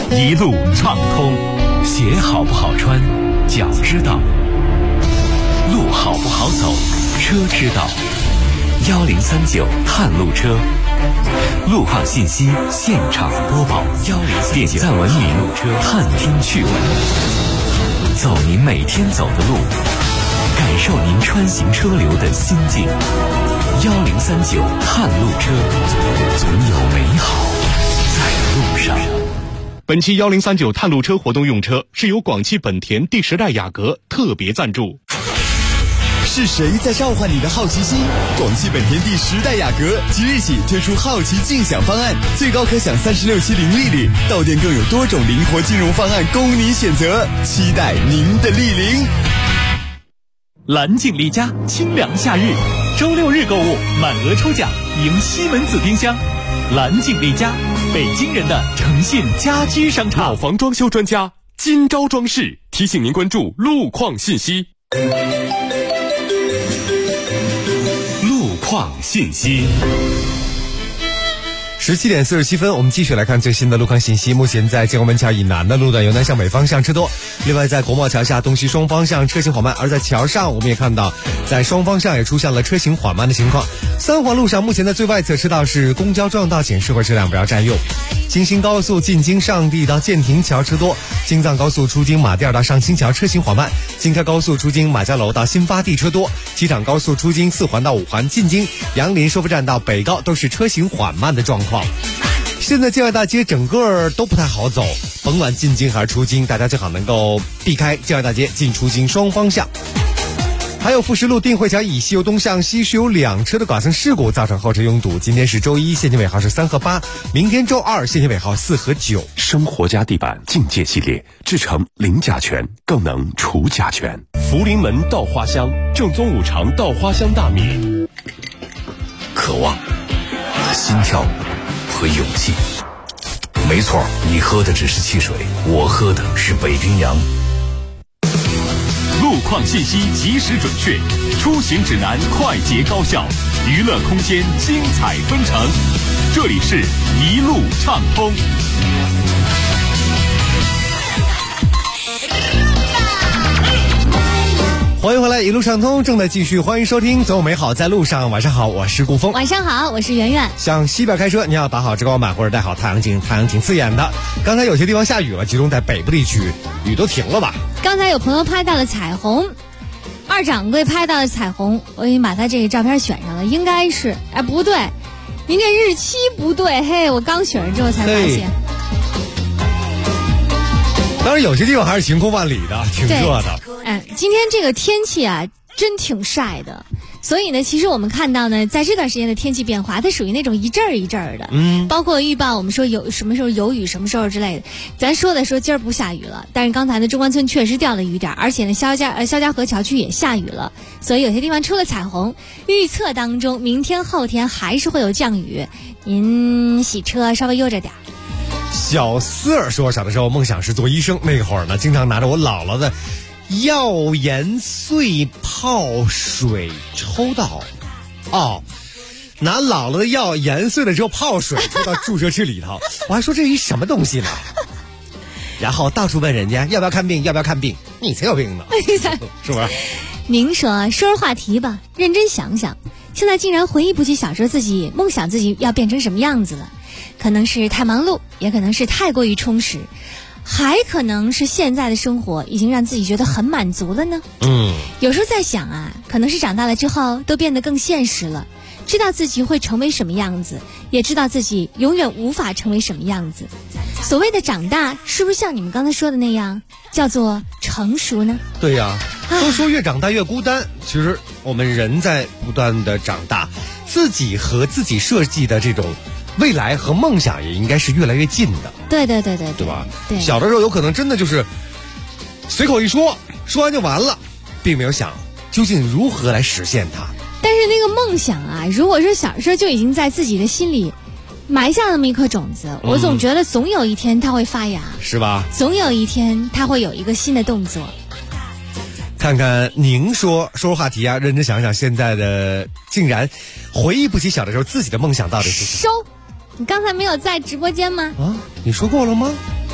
一路畅通。鞋好不好穿，脚知道；路好不好走，车知道。1039探路车，路况信息现场播报。点赞文明探听趣闻，走您每天走的路，感受您穿行车流的心境。1039探路车，总有美好在路上。 本期1039探路车活动用车是由广汽本田第10代雅阁特别赞助。 是谁在召唤你的好奇心？广汽本田第10代雅阁即日起推出好奇竞享方案，最高可享36期零利率，到店更有多种灵活金融方案供您选择，期待您的莅临。 蓝景丽家清凉夏日，周6日购物满额抽奖，赢西门子冰箱。蓝景丽家，北京人的诚信家居商场。 老房装修专家金招装饰提醒您关注路况信息。 路况信息。 17点47分，我们继续来看最新的路况信息。目前在建国门桥以南的路段由南向北方向车多，另外在国贸桥下东西双方向车行缓慢，而在桥上我们也看到在双方向也出现了车行缓慢的情况。三环路上目前的最外侧车道是公交专用道，请适合车辆不要占用。京新高速进京上地到建亭桥车多，京藏高速出京马甸儿到上清桥车行缓慢，京开高速出京马家楼到新发地车多，机场高速出京4环到5环进京杨林收费站到北高都是车行缓慢的状况。现在建外大街整个都不太好走，甭管进京还是出京，大家最好能够避开建外大街进出京双方向。还有富士路定慧桥以西由东向西是有2车的剐蹭事故造成后车拥堵，今天是周一，限行尾号是3和8，明天周二限行尾号4和9。 生活家地板境界系列，制成零甲醛，更能除甲醛。福临门稻花香，正宗5常稻花香大米。 渴望、心跳和勇气。没错，你喝的只是汽水，我喝的是北冰洋。 路况信息及时准确，出行指南快捷高效，娱乐空间精彩纷呈。这里是一路畅通。 欢迎回来，一路畅通正在继续，欢迎收听总有美好在路上。晚上好，我是顾峰。 晚上好，我是圆圆。 向西边开车，你要打好遮光板或者带好太阳镜，太阳挺刺眼的。刚才有些地方下雨了，集中在北部地区，雨都停了吧？ 刚才有朋友拍到了彩虹，二掌柜拍到了彩虹，我已经把他这个照片选上了，应该是，哎，不对，您这日期不对，嘿，我刚选上之后才发现。 当然有些地方还是晴空万里的，挺热的。 今天这个天气啊，真挺晒的。所以呢，其实我们看到呢，在这段时间的天气变化，它属于那种一阵儿一阵儿的。包括预报，我们说有什么时候有雨，什么时候之类的。咱说今儿不下雨了，但是刚才呢，中关村确实掉了雨点，而且呢，肖家河桥区也下雨了，所以有些地方出了彩虹。预测当中，明天后天还是会有降雨，您洗车稍微悠着点。 小思儿说，小的时候梦想是做医生，那会儿呢，经常拿着我姥姥的药研碎泡水抽到，拿姥姥的药研碎了之后泡水抽到注射器里头，我还说这是一什么东西呢？然后到处问人家要不要看病，要不要看病，你才有病呢，是不是？ 您说说话题吧，认真想想，现在竟然回忆不起小时候自己梦想自己要变成什么样子了，可能是太忙碌，也可能是太过于充实，还可能是现在的生活已经让自己觉得很满足了呢。有时候在想啊，可能是长大了之后都变得更现实了，知道自己会成为什么样子，也知道自己永远无法成为什么样子。所谓的长大，是不是像你们刚才说的那样，叫做成熟呢？ 对呀，都说越长大越孤单，其实我们人在不断的长大，自己和自己设计的这种未来和梦想也应该是越来越近的。 对吧？ 对， 小的时候有可能真的就是随口一说，说完就完了，并没有想究竟如何来实现它。 但是那个梦想啊，如果是小时候就已经在自己的心里埋下那么一颗种子，我总觉得总有一天它会发芽， 是吧？ 总有一天它会有一个新的动作。 看看您说话题啊，认真想想，现在的竟然回忆不起小的时候自己的梦想到底是什么？ 你刚才没有在直播间吗？ 你说过了吗？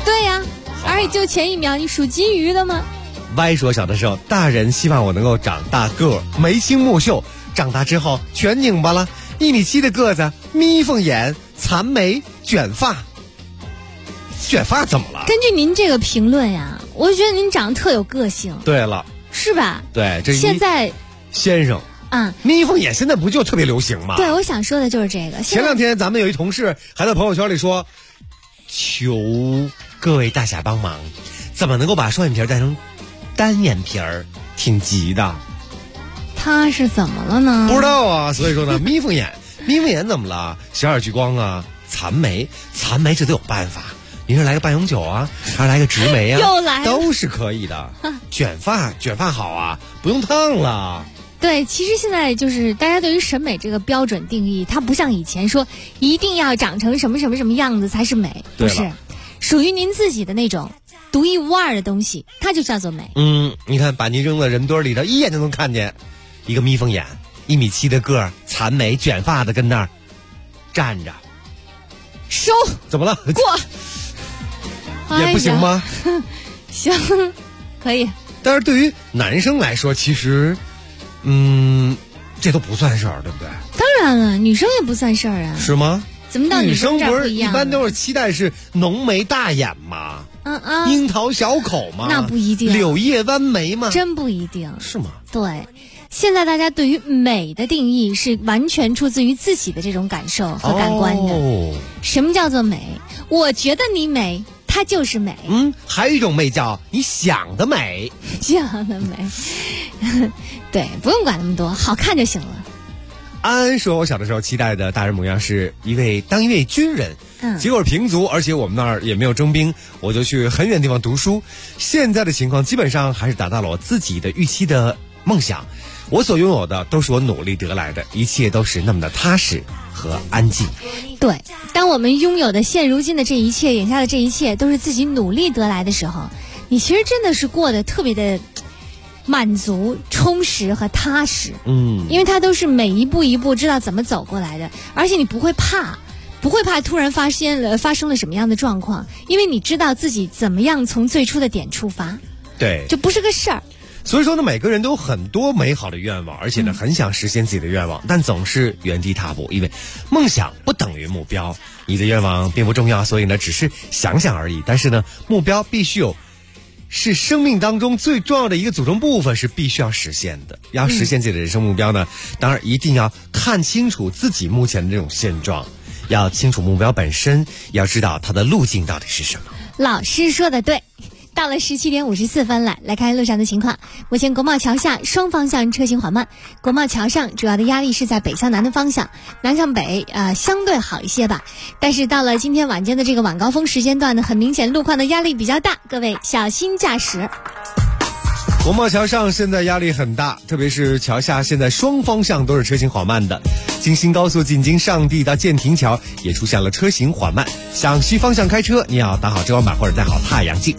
对呀，而且就前一秒你属金鱼的吗？ Y 说小的时候，大人希望我能够长大个儿，眉清目秀，长大之后全拧巴了，1.7米的个子，眯缝眼，残眉，卷发。卷发怎么了？ 根据您这个评论呀，我觉得您长得特有个性。 对了， 是吧？ 对，这现在先生啊， 眯缝眼现在不就特别流行吗？ 对，我想说的就是这个。 前2天咱们有一同事还在朋友圈里说，求各位大侠帮忙，怎么能够把双眼皮戴成单眼皮儿？挺急的。 他是怎么了呢？ 不知道啊，所以说呢，眯缝眼，眯缝眼怎么了？小眼聚光啊，残眉这都有办法。您是来个半永久啊，还是来个直眉啊？ 又来了， 都是可以的。卷发好啊，不用烫了。 对，其实现在就是大家对于审美这个标准定义，它不像以前说一定要长成什么样子才是美，不是，属于您自己的那种独一无二的东西，它就叫做美。 你看，把您扔到人堆里头，一眼就能看见一个眯缝眼，1.7米的个儿，残眉卷发的跟那儿站着。 收， 怎么了？ 过。 也不行吗？ 行，可以。 但是对于男生来说，其实，这都不算事儿，对不对？ 当然了，女生也不算事儿啊。 是吗？ 怎么到女生不是一般都是期待是浓眉大眼嘛，樱桃小口嘛， 那不一定。 柳叶弯眉嘛， 真不一定。 是吗？ 对，现在大家对于美的定义是完全出自于自己的这种感受和感官的。什么叫做美？我觉得你美。它就是美。 还有一种美叫你想的美， 想的美。对，不用管那么多，好看就行了。 安安说，我小的时候期待的大人模样是当一位军人，结果是平卒，而且我们那儿也没有征兵，我就去很远地方读书。现在的情况基本上还是达到了我自己的预期的梦想，我所拥有的都是我努力得来的，一切都是那么的踏实和安静。 对，当我们拥有的现如今的这一切，眼下的这一切都是自己努力得来的时候，你其实真的是过得特别的满足、充实和踏实。因为它都是每一步一步知道怎么走过来的，而且你不会怕突然发生了什么样的状况，因为你知道自己怎么样从最初的点出发。 对， 就不是个事儿。 所以说呢，每个人都有很多美好的愿望，而且呢，很想实现自己的愿望，但总是原地踏步，因为梦想不等于目标。你的愿望并不重要，所以呢，只是想想而已。但是呢，目标必须是生命当中最重要的一个组成部分，是必须要实现的。要实现自己的人生目标呢，当然一定要看清楚自己目前的这种现状，要清楚目标本身，要知道它的路径到底是什么。 老师说的对。到了17点54分，来看路上的情况。目前国贸桥下双方向车行缓慢，国贸桥上主要的压力是在北向南的方向，南向北相对好一些吧。但是到了今天晚间的这个晚高峰时间段呢，很明显路况的压力比较大，各位小心驾驶。 国贸桥上现在压力很大，特别是桥下现在双方向都是车行缓慢的。京新高速进京上地到建亭桥也出现了车行缓慢，向西方向开车你要打好遮光板或者戴好太阳镜。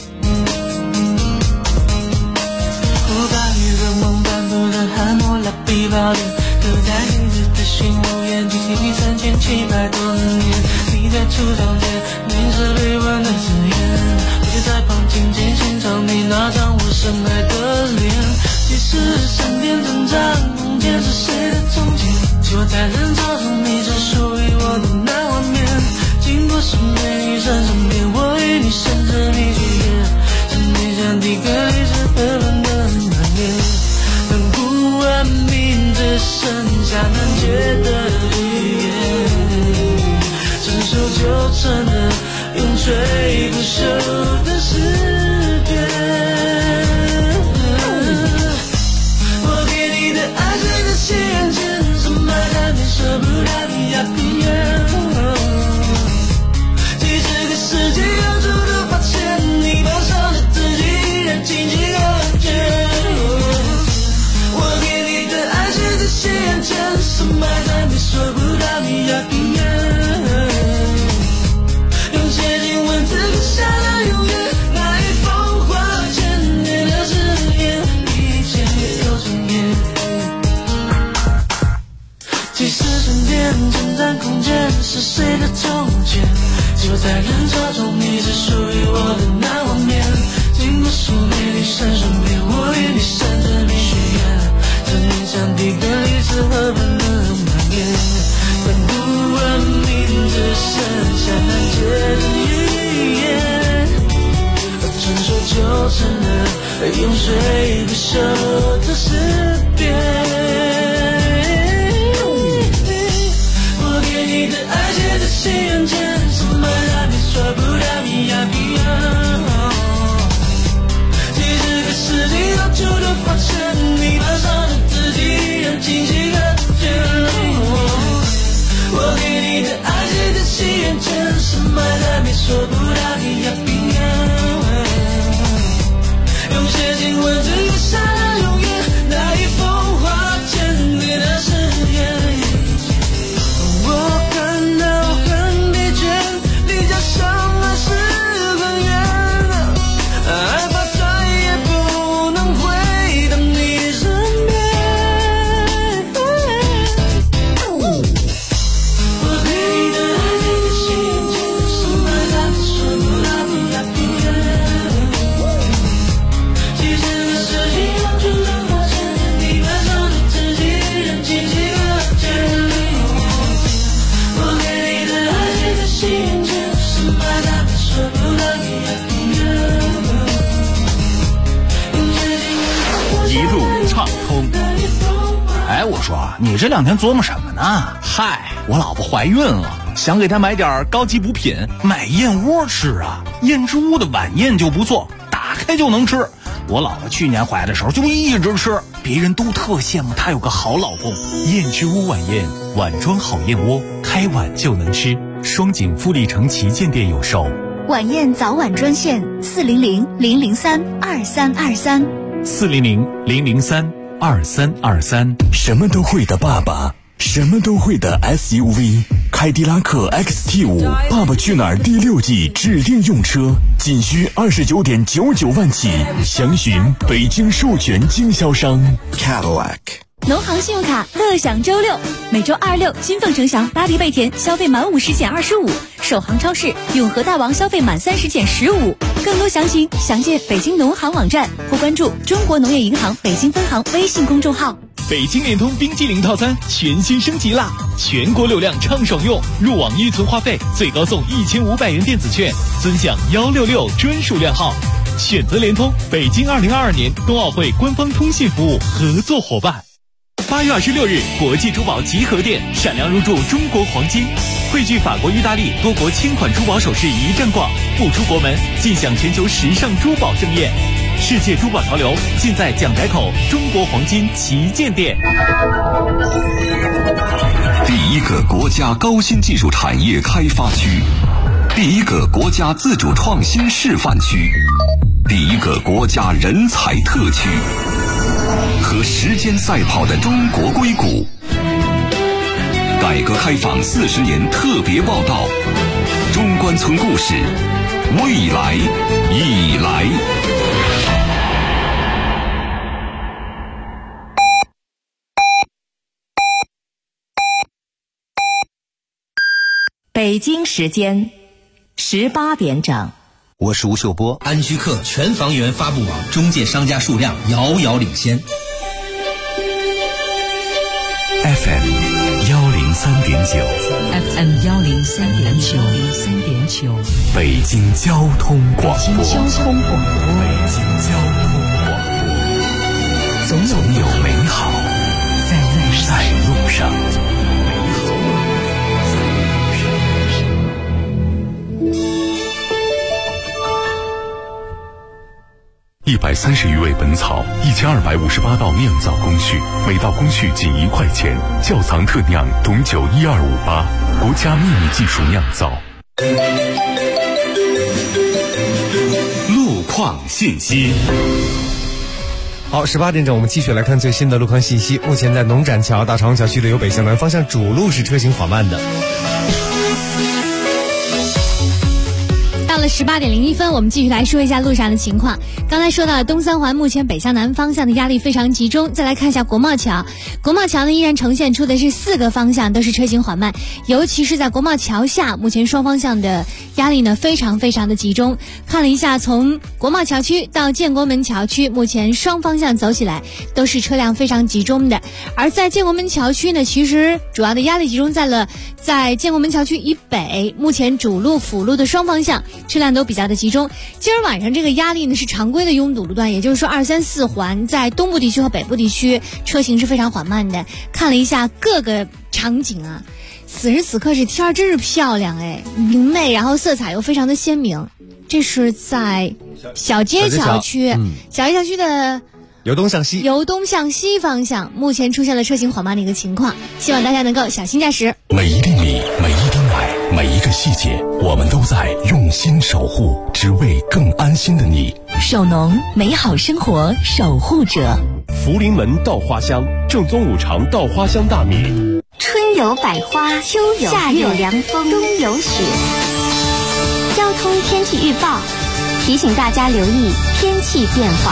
我把你的梦版本人汉墨拉比宝典，刻在你的心无言，距离3700多年。你在出场前，凝视泪吻的字眼，我就在旁静静欣赏你那张我深爱的脸。即使闪电挣扎，梦见是谁的从前，希望才能找出你只属于我的那画面。经过是美女山上边，我与你甚至你去演，像你像第个历史纷乱的那年。当不完命只剩下难解的语言，伸手就成了永垂不朽的诗篇。我给你的爱随着夕阳渐深埋在你舍不得的鸦片，几十个世纪有处都发现你绑上了自己，依然紧紧感觉。我给你的爱随着夕阳渐深埋在你舍不得的鸦片，用写进文字留下的永远，那一用水不舍的诗篇。我给你的爱写在心愿前，什么还没说不到你呀比呀。几十个世纪到处都发现你把伤的自己让清晰感觉。我给你的爱写在心愿前，什么还没说不到你呀比呀。用写进文字留下了永远，那一封话千里的誓言。我感到很疲倦，离家乡还是很远，害怕再也不能回到你身边。我对你的爱写在心愿前，什么还没说不到你呀比呀。其实的事情让出了发现，你把伤的自己让清晰可见。我给你的爱写在心愿前，什么还没说不到你呀比呀。 一路畅通。 哎，我说你这2天琢磨什么呢？嗨，我老婆怀孕了，想给她买点高级补品，买燕窝吃啊。燕之屋的晚宴就不错，打开就能吃。我老婆去年怀的时候就一直吃，别人都特羡慕她有个好老公。 燕之屋晚宴，碗装好燕窝，开碗就能吃。双井富力城旗舰店有售。 晚宴早晚专线400-003-2323。 400-003-2323。 什么都会的爸爸，什么都会的 SUV， 凯迪拉克 XT5 爸爸去哪儿第6季指定用车，仅需29.99万起，详询北京授权经销商 Cadillac。 农行信用卡乐享周6，每周2、6金凤城祥、巴黎贝甜消费满50减25，首航超市永和大王消费满30减15。更多详情详见北京农行网站或关注中国农业银行北京分行微信公众号。 北京联通冰激凌套餐全新升级啦！全国流量畅爽用，入网预存话费最高送1500元电子券，尊享166专属靓号。选择联通，北京2022年冬奥会官方通信服务合作伙伴。8月26日，国际珠宝集合店闪亮入驻中国黄金，汇聚法国、意大利多国千款珠宝首饰一站逛，不出国门尽享全球时尚珠宝盛宴。世界珠宝潮流尽在蒋宅口中国黄金旗舰店。 第一个国家高新技术产业开发区，第一个国家自主创新示范区，第一个国家人才特区。和时间赛跑的中国硅谷，改革开放40年特别报道，中关村故事，未来已来。 北京时间18点整。 我是吴秀波。安居客全房源发布网中介商家数量遥遥领先。 FM 103.9 北京交通广播。总有美好在路上。 130余味本草，1258道酿造工序，每道工序仅1块钱。窖藏特酿董酒12588，国家秘密技术酿造。 路况信息。 好，18点整，我们继续来看最新的路况信息。目前在农展桥到长虹桥区的由北向南方向主路是车行缓慢的。 到了18点01分，我们继续来说一下路上的情况。刚才说到了东三环目前北向南方向的压力非常集中，再来看一下国贸桥。国贸桥呢依然呈现出的是4个方向都是车行缓慢，尤其是在国贸桥下，目前双方向的压力呢非常非常的集中。看了一下，从国贸桥区到建国门桥区，目前双方向走起来都是车辆非常集中的。而在建国门桥区呢，其实主要的压力集中在建国门桥区以北，目前主路辅路的双方向车辆都比较的集中。今儿晚上这个压力呢是常规的拥堵路段，也就是说2、3、4环在东部地区和北部地区车行是非常缓慢的。看了一下各个场景啊，此时此刻这天真是漂亮明媚，然后色彩又非常的鲜明。这是在小街桥区，小街桥区的由东向西方向，目前出现了车行缓慢的一个情况，希望大家能够小心驾驶。 每一厘米，每一滴奶，每一个细节，我们都在用心守护，只为更安心的你。 首农，美好生活守护者。 福临门稻花香，正宗五常稻花香大米。 春有百花，秋有夏有凉风，冬有雪。交通天气预报提醒大家留意天气变化。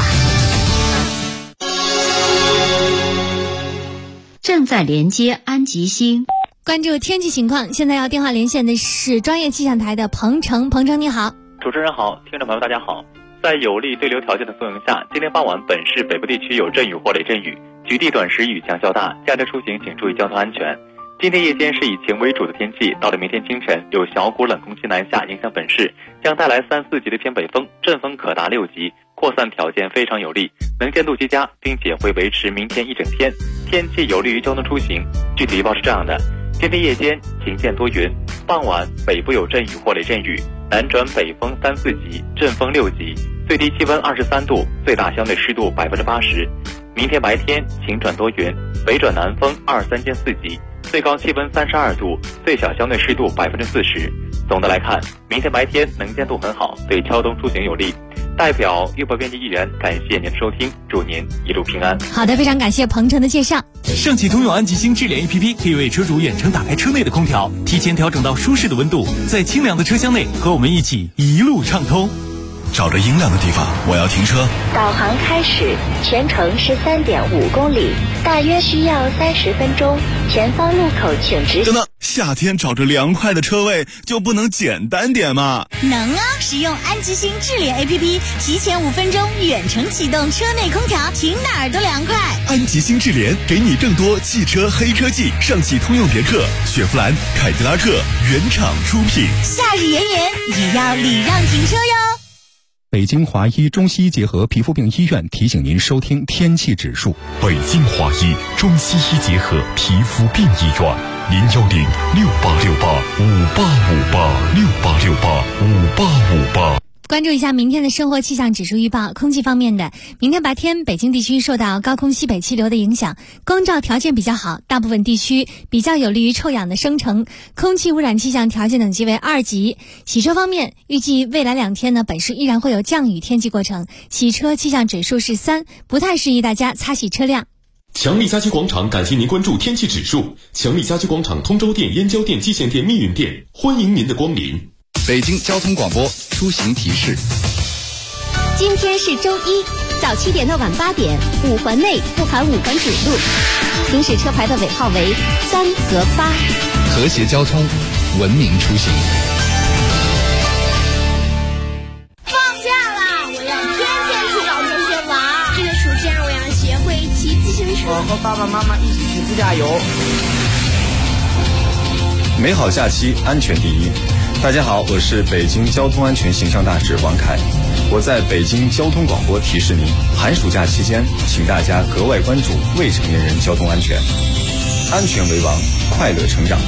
正在连接安吉星， 关注天气情况。现在要电话连线的是专业气象台的彭程，彭程你好。 主持人好，听众朋友大家好。在有利对流条件的作用下，今天傍晚本市北部地区有阵雨或雷阵雨，局地短时雨强较大，驾车出行请注意交通安全。今天夜间是以晴为主的天气，到了明天清晨有小股冷空气南下影响本市，将带来3、4级的偏北风，阵风可达6级，扩散条件非常有利，能见度极佳，并且会维持明天一整天，天气有利于交通出行。具体预报是这样的：今天夜间晴见多云，傍晚北部有阵雨或雷阵雨，南转北风3、4级，阵风6级，最低气温23度，最大相对湿度80%。明天白天晴转多云，北转南风2、3间4级，最高气温32度，最小相对湿度40%。总的来看，明天白天能见度很好，对交通出行有利。代表预报编辑艺人感谢您的收听，祝您一路平安。 好的，非常感谢彭程的介绍。 上汽通用安吉星智联 APP 可以为车主远程打开车内的空调，提前调整到舒适的温度，在清凉的车厢内和我们一起一路畅通。 找着阴凉的地方，我要停车。 导航开始，全程13.5公里，大约需要30分钟。前方路口请直行。 等等，夏天找着凉快的车位就不能简单点吗？ 能啊！使用安吉星智联 APP， 提前5分钟远程启动车内空调，停哪儿都凉快。 安吉星智联给你更多汽车黑科技，上汽通用别克、雪佛兰、凯迪拉克原厂出品。 夏日炎炎也要礼让停车哟。 北京华医中西医结合皮肤病医院提醒您收听天气指数。 北京华医中西医结合皮肤病医院，010-6868-5858，6868-5858。 关注一下明天的生活气象指数预报。空气方面的，明天白天北京地区受到高空西北气流的影响，光照条件比较好，大部分地区比较有利于臭氧的生成，空气污染气象条件等级为2级。洗车方面，预计未来2天呢，本市依然会有降雨天气过程，洗车气象指数是3，不太适宜大家擦洗车辆。 强力家居广场感谢您关注天气指数。强力家居广场通州店、燕郊店、蓟县店、密云店，欢迎您的光临。 北京交通广播出行提示： 今天是周一，早7点到晚8点，5环内不含5环主路，行驶车牌的尾号为3和8。 和谐交通，文明出行。 放假啦！我要天天去老天天玩。这个暑假我要学会骑自行车。 我和爸爸妈妈一起去自驾游。 美好假期，安全第一。大家好，我是北京交通安全形象大使王凯。我在北京交通广播提示您，寒暑假期间，请大家格外关注未成年人交通安全，安全为王，快乐成长。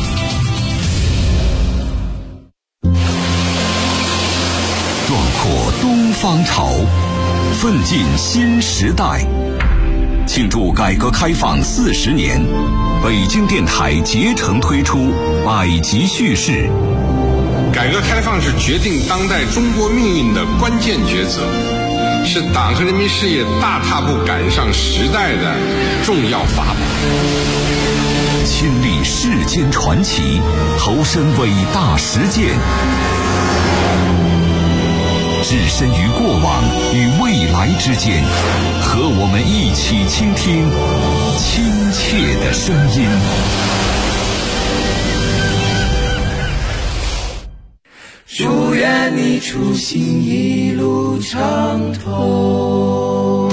壮阔东方潮，奋进新时代。庆祝改革开放40年，北京电台竭诚推出百集叙事。 改革开放是决定当代中国命运的关键抉择，是党和人民事业大踏步赶上时代的重要法宝。 亲历世间传奇，投身伟大实践，置身于过往与未来之间，和我们一起倾听亲切的声音。 祝愿你出行一路畅通。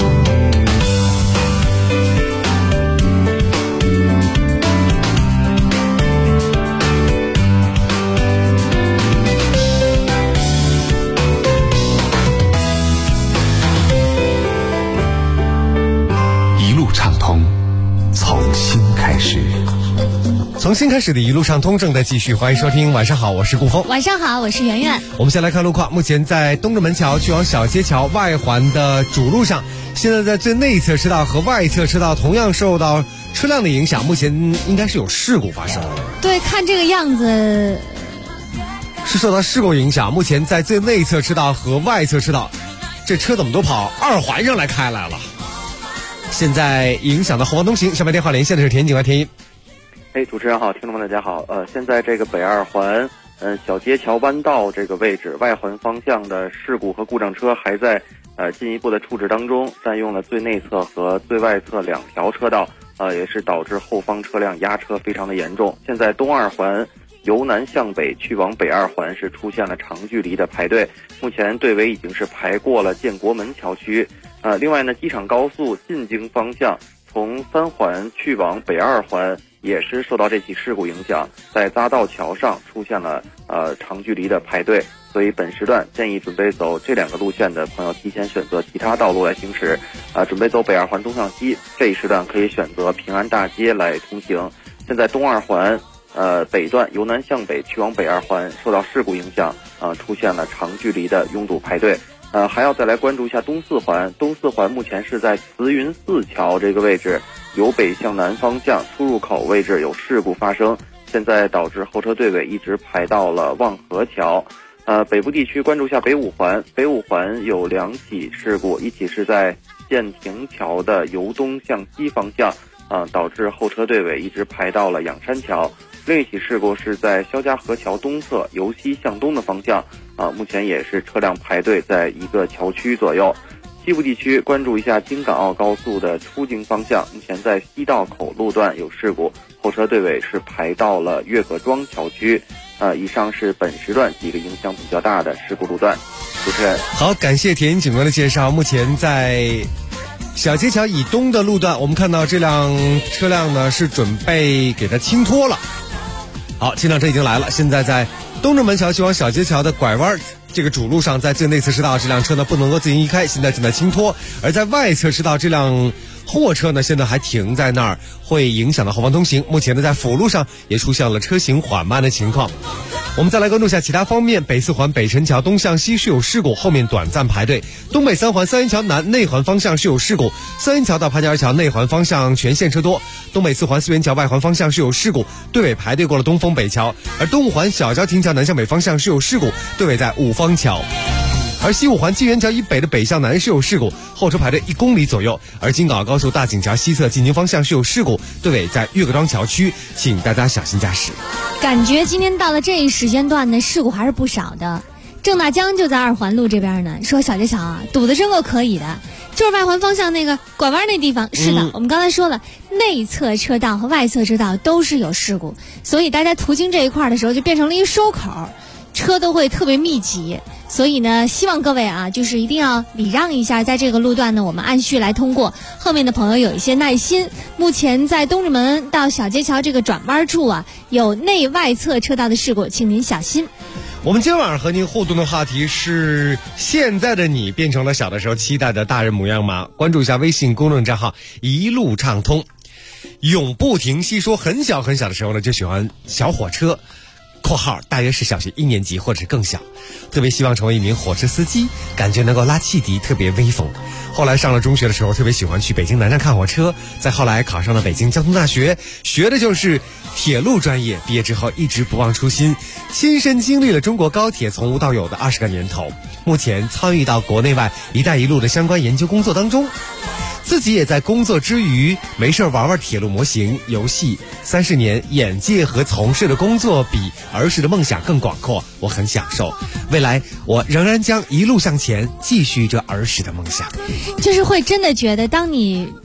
一路畅通，从新开始。 从新开始的一路畅通正在继续，欢迎收听。晚上好，我是顾峰。 晚上好，我是圆圆。 我们先来看路况，目前在东直门桥去往小街桥外环的主路上，现在在最内侧车道和外侧车道同样受到车辆的影响，目前应该是有事故发生了。 对，看这个样子是受到事故影响，目前在最内侧车道和外侧车道，这车怎么都跑二环上来开来了，现在影响到后方通行。下面电话连线的是田警官田一。 主持人好，听众们大家好。现在这个北二环小街桥弯道这个位置，外环方向的事故和故障车还在进一步的处置当中，占用了最内侧和最外侧两条车道，也是导致后方车辆压车非常的严重。现在东二环由南向北去往北二环是出现了长距离的排队，目前队尾已经是排过了建国门桥区。另外呢，机场高速进京方向从三环去往北二环也是受到这起事故影响，在匝道桥上出现了长距离的排队，所以本时段建议准备走这两个路线的朋友提前选择其他道路来行驶。准备走北二环东向西，这一时段可以选择平安大街来通行。现在东二环北段由南向北去往北二环受到事故影响，出现了长距离的拥堵排队。还要再来关注一下东四环。东四环目前是在慈云寺桥这个位置，由北向南方向出入口位置有事故发生，现在导致后车队尾一直排到了望河桥。北部地区关注一下北五环。北五环有两起事故，一起是在建亭桥的由东向西方向，导致后车队尾一直排到了仰山桥。另一起事故是在肖家河桥东侧由西向东的方向，目前也是车辆排队在一个桥区左右。西部地区关注一下京港澳高速的出京方向，目前在西道口路段有事故，后车队尾是排到了岳各庄桥区。以上是本时段几个影响比较大的事故路段。主持人好，感谢田警官的介绍。目前在小街桥以东的路段，我们看到这辆车辆呢是准备给它清脱了。好，清场车已经来了，现在在东直门桥去往小街桥的拐弯这个主路上，在最内侧车道这辆车呢不能够自行移开，现在正在清脱。而在外侧车道这辆货车呢现在还停在那儿，会影响到后方通行。目前呢在辅路上也出现了车行缓慢的情况。我们再来关注一下其他方面。北四环北辰桥东向西是有事故，后面短暂排队。东北三环三元桥南内环方向是有事故，三元桥到潘家园桥内环方向全线车多。东北四环四元桥外环方向是有事故，队尾排队过了东风北桥。而东五环小郊亭桥南向北方向是有事故，队尾在五方桥。而西五环金源桥以北的北向南是有事故，后车排队1公里左右。而京港澳高速大井桥西侧进京方向是有事故，队尾在岳各庄桥区，请大家小心驾驶。 感觉今天到了这一时间段呢，事故还是不少的。郑大江就在二环路这边呢，说小街桥堵得真够可以的，就是外环方向那个拐弯那地方。是的，我们刚才说了，内侧车道和外侧车道都是有事故，所以大家途经这一块的时候就变成了一个收口，车都会特别密集。所以呢，希望各位就是一定要礼让一下，在这个路段呢，我们按序来通过。后面的朋友有一些耐心。目前在东直门到小街桥这个转弯处有内外侧车道的事故，请您小心。 我们今天晚上和您互动的话题是：现在的你变成了小的时候期待的大人模样吗？关注一下微信公众账号一路畅通。永不停息说，很小很小的时候呢，就喜欢小火车。括号大约是小学1年级或者是更小，特别希望成为一名火车司机，感觉能够拉汽笛，特别威风。后来上了中学的时候，特别喜欢去北京南站看火车，再后来考上了北京交通大学，学的就是铁路专业。毕业之后一直不忘初心，亲身经历了中国高铁从无到有的20个年头，目前参与到国内外一带一路的相关研究工作当中。自己也在工作之余没事玩玩铁路模型游戏，30年眼界和从事的工作比儿时的梦想更广阔，我很享受。未来我仍然将一路向前，继续这儿时的梦想。 就是会真的觉得，当你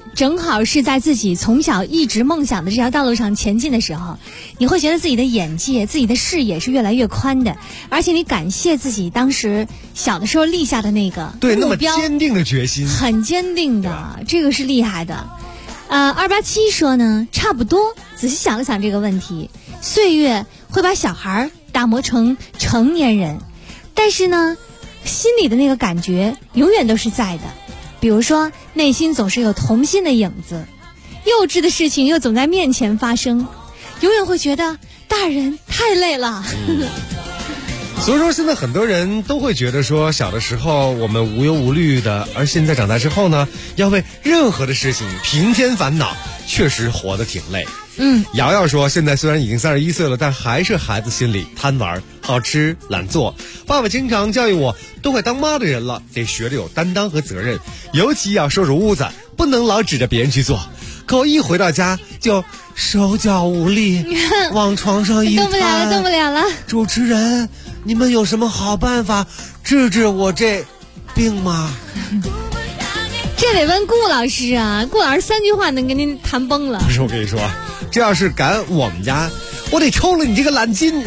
正好是在自己从小一直梦想的这条道路上前进的时候，你会觉得自己的眼界、自己的视野是越来越宽的，而且你感谢自己当时小的时候立下的那个目标， 对，那么坚定的决心， 很坚定的，这个是厉害的。287说呢，差不多。仔细想了想这个问题，岁月会把小孩打磨成成年人，但是呢，心里的那个感觉永远都是在的。比如说，内心总是有童心的影子，幼稚的事情又总在面前发生，永远会觉得大人太累了。 所以说，现在很多人都会觉得说，小的时候我们无忧无虑的，而现在长大之后呢，要为任何的事情平添烦恼，确实活得挺累。瑶瑶说，现在虽然已经31岁了，但还是孩子心里贪玩、好吃、懒做。爸爸经常教育我，都快当妈的人了，得学着有担当和责任，尤其要收拾屋子，不能老指着别人去做。可我一回到家就手脚无力，往床上一动不了了，动不了了。 主持人，你们有什么好办法治治我这病吗？ 这得问顾老师啊，顾老师3句话能给您谈崩了。 不是，我跟你说，这要是赶我们家，我得抽了你这个懒筋。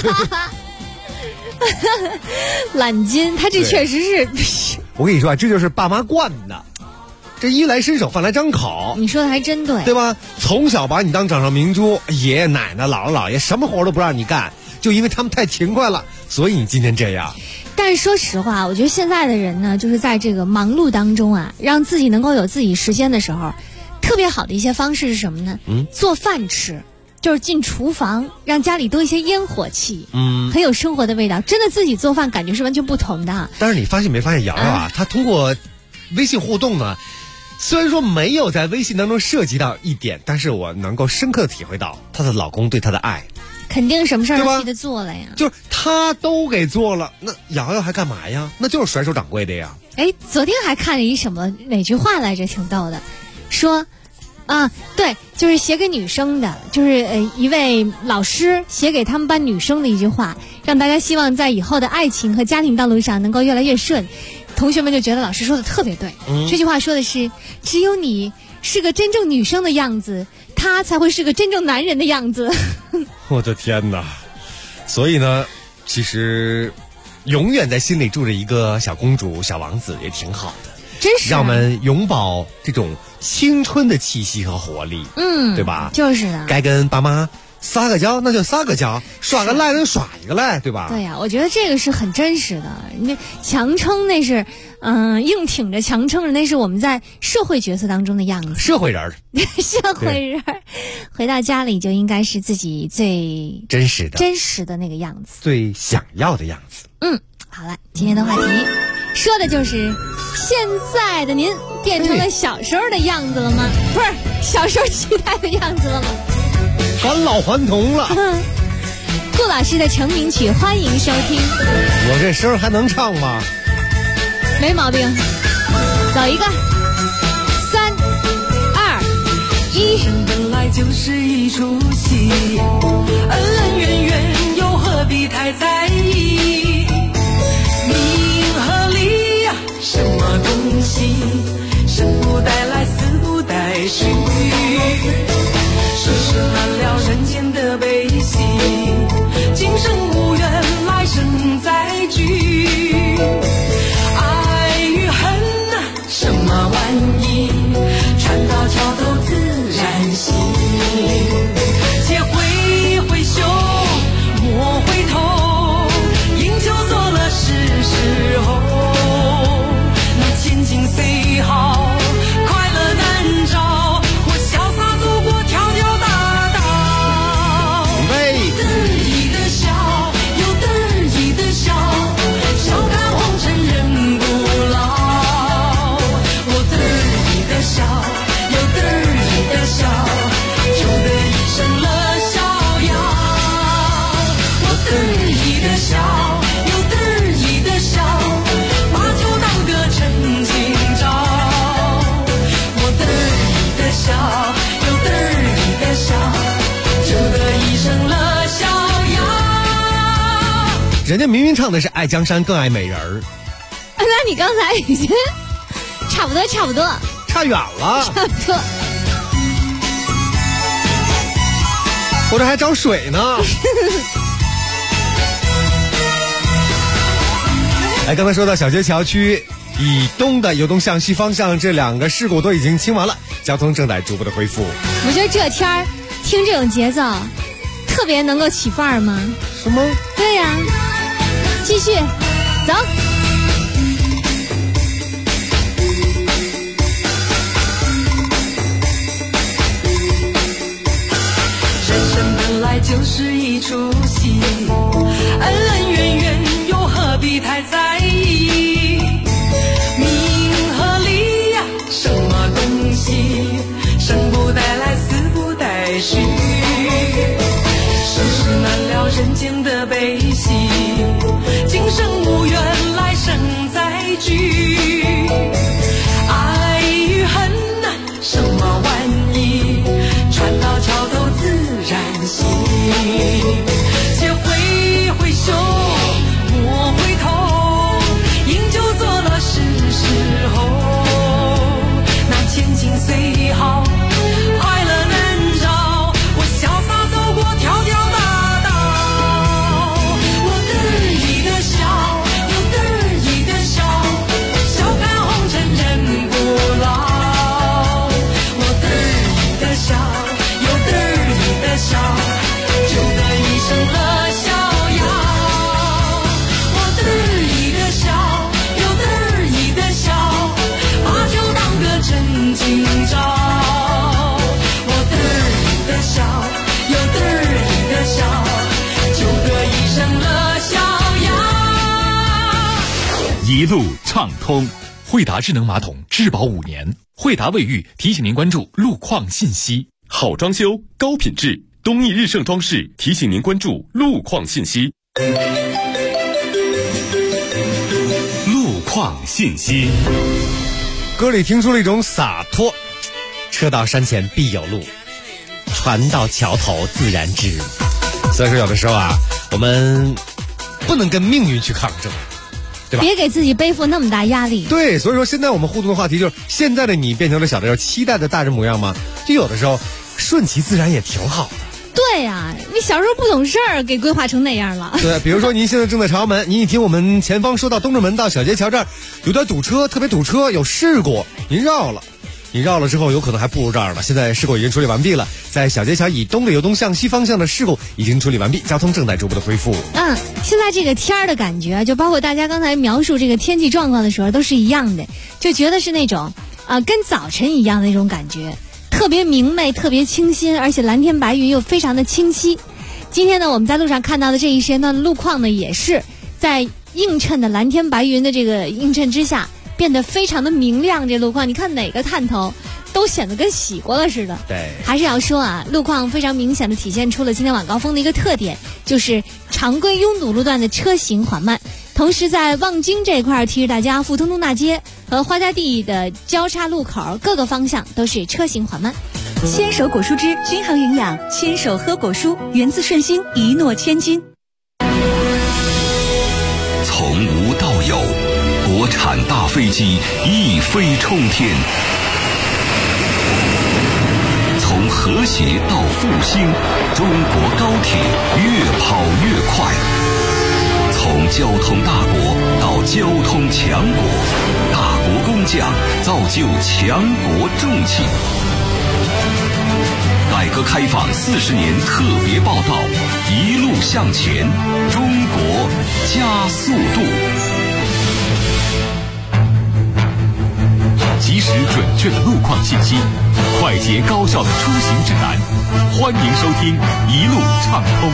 懒筋，他这确实是。 我跟你说啊，这就是爸妈惯的，这衣来伸手饭来张口。 你说的还真对， 对吧？从小把你当掌上明珠，爷爷奶奶姥姥姥爷什么活都不让你干，就因为他们太勤快了，所以你今天这样。 但是说实话，我觉得现在的人呢，就是在这个忙碌当中啊，让自己能够有自己时间的时候，特别好的一些方式是什么呢？做饭吃，就是进厨房，让家里多一些烟火气，很有生活的味道。真的自己做饭感觉是完全不同的。 但是你发现没发现，瑶瑶啊，她通过微信互动呢，虽然说没有在微信当中涉及到一点，但是我能够深刻的体会到她的老公对她的爱。 肯定什么事儿都替他做了呀， 就是他都给做了，那瑶瑶还干嘛呀？那就是甩手掌柜的呀。 哎，昨天还看了一哪句话来着，挺逗的，说啊，对，就是写给女生的，就是一位老师写给他们班女生的一句话，让大家希望在以后的爱情和家庭道路上能够越来越顺。同学们就觉得老师说的特别对，这句话说的是，只有你是个真正女生的样子，他才会是个真正男人的样子。 我的天哪！所以呢，其实永远在心里住着一个小公主、小王子也挺好的， 真是让我们永葆这种青春的气息和活力，对吧？ 就是的， 该跟爸妈撒个娇那就撒个娇，耍个赖能耍一个赖，对吧？ 对呀，我觉得这个是很真实的。那强撑那是，硬挺着强撑着那是我们在社会角色当中的样子。 社会人， 社会人，回到家里就应该是自己最真实的那个样子， 最想要的样子。 好了，今天的话题说的就是现在的您变成了小时候的样子了吗？不是，小时候期待的样子了吗？ 返老还童了。 顾老师的成名曲，欢迎收听。 我这声还能唱吗？ 没毛病，走一个，3、2、1。 人生本来就是一出戏，恩恩怨怨又何必太在意？名和利呀，什么东西？生不带来，死不带去。世事难料，人间的悲喜，今生无缘，来生再聚。爱与恨呐，什么玩意？船到桥头自然行。且挥挥袖，莫回头，饮酒作乐是时候。那千金虽好，快乐难找。我潇洒走过条条大道，得意的笑，有得意的笑，笑看红尘人不老。我得意的笑，有得意的笑，就得一生乐逍遥。我得意的笑，有得意的笑，把酒当歌趁今朝。我得意的笑，有得意的笑，就得一生乐逍遥。 人家明明唱的是爱江山更爱美人儿。 那你刚才已经差不多， 差远了。 差不多。 我这还找水呢。哎，刚才说到小街桥区以东的由东向西方向这2个事故都已经清完了，交通正在逐步的恢复。 我觉得这天儿听这种节奏，特别能够起范儿吗？ 什么？ 对呀，继续走。 人生本来就是一出戏，恩恩怨怨又何必太在意？名和利呀，什么东西？生不带来，死不带去。世事难料人间的悲喜，今生无缘，来生再聚。爱与恨呐，什么玩意？船到桥头自然行。且挥挥袖，莫回头，饮酒作乐是时候。那千金虽好，快乐难找。我潇洒走过条条大道，我得意的笑，又得意的笑，笑看红尘人不老。我得意的笑，又得意的笑，就得一生乐逍遥。我得意的笑，又得意的笑，把酒当歌真今朝。我得意的笑，又得意的笑，就得一生乐逍遥。 一路畅通。惠达智能马桶质保5年，惠达卫浴提醒您关注路况信息。好装修，高品质，东义日盛装饰提醒您关注路况信息。路况信息。 歌里听出了一种洒脱，车到山前必有路，船到桥头自然直。所以说有的时候啊，我们不能跟命运去抗争，对吧？ 别给自己背负那么大压力。 对，所以说现在我们互动的话题就是：现在的你变成了小的时候期待的大人模样吗？就有的时候顺其自然也挺好的。 对呀，你小时候不懂事儿，给规划成那样了。 对，比如说您现在正在朝阳门，您一听我们前方说到东直门到小街桥这儿有点堵车，特别堵车，有事故，您绕了。你绕了之后有可能还不如这儿了。现在事故已经处理完毕了，在小街桥以东的由东向西方向的事故已经处理完毕，交通正在逐步的恢复。 现在这个天儿的感觉，就包括大家刚才描述这个天气状况的时候都是一样的，就觉得是那种跟早晨一样的那种感觉，特别明媚，特别清新，而且蓝天白云又非常的清晰。今天呢，我们在路上看到的这一时间段的路况呢，也是在映衬的蓝天白云的这个映衬之下，变得非常的明亮。这路况，你看哪个探头都显得跟洗过了似的。 对， 还是要说啊，路况非常明显的体现出了今天晚高峰的一个特点，就是常规拥堵路段的车行缓慢。同时在望京这一块提示大家，富通东大街和花家地的交叉路口各个方向都是车行缓慢。 牵手果蔬汁均衡营养，牵手喝果蔬，源自顺心，一诺千金。 从无到有，国产大飞机一飞冲天。从和谐到复兴，中国高铁越跑越快。从交通大国到交通强国，大国工匠造就强国重器。改革开放40年特别报道，一路向前，中国加速度。 及时准确的路况信息，快捷高效的出行指南，欢迎收听一路畅通。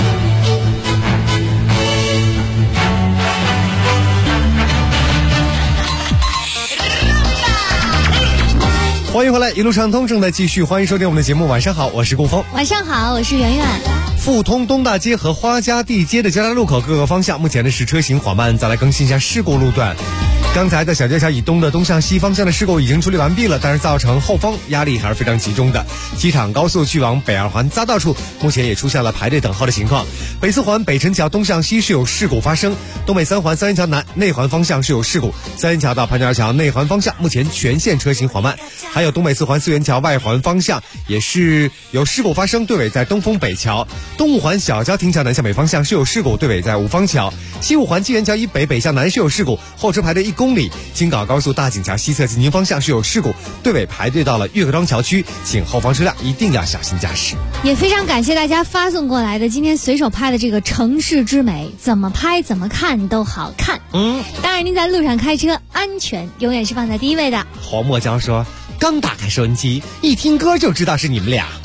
欢迎回来，一路畅通正在继续，欢迎收听我们的节目。晚上好，我是顾峰。 晚上好，我是圆圆。 富通东大街和花家地街的交叉路口各个方向，目前呢是车行缓慢。再来更新一下事故路段。 刚才在小街桥以东的东向西方向的事故已经处理完毕了，但是造成后方压力还是非常集中的。机场高速去往北二环匝道处，目前也出现了排队等候的情况。北四环北辰桥东向西是有事故发生，东北三环三元桥南内环方向是有事故，三元桥到潘家园桥内环方向目前全线车行缓慢。还有东北四环四元桥外环方向也是有事故发生，队尾在东风北桥。东五环小郊亭桥南向北方向是有事故，队尾在五方桥。西五环济源桥以北北向南是有事故，后车排队1公里。京港高速大井桥西侧进京方向是有事故，队尾排队到了岳各庄桥区，请后方车辆一定要小心驾驶。 也非常感谢大家发送过来的今天随手拍的这个城市之美，怎么拍怎么看都好看。当然您在路上开车，安全永远是放在第一位的。 黄墨娇说，刚打开收音机，一听歌就知道是你们俩。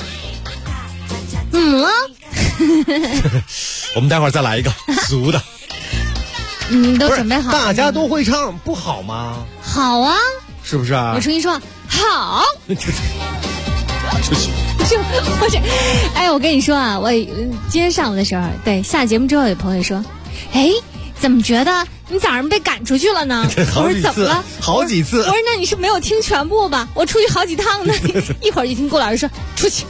我们待会儿再来一个俗的。 你都准备好了？ 大家都会唱，不好吗？ 好啊， 是不是啊？ 我重新说，好。 出去。 不是，哎，我跟你说啊，我今天上午的时候，对，下节目之后有朋友说，哎，怎么觉得你早上被赶出去了呢？我说怎么了？ 好几次。 我说那你是没有听全部吧？我出去好几趟呢。一会儿就听顾老师说出去。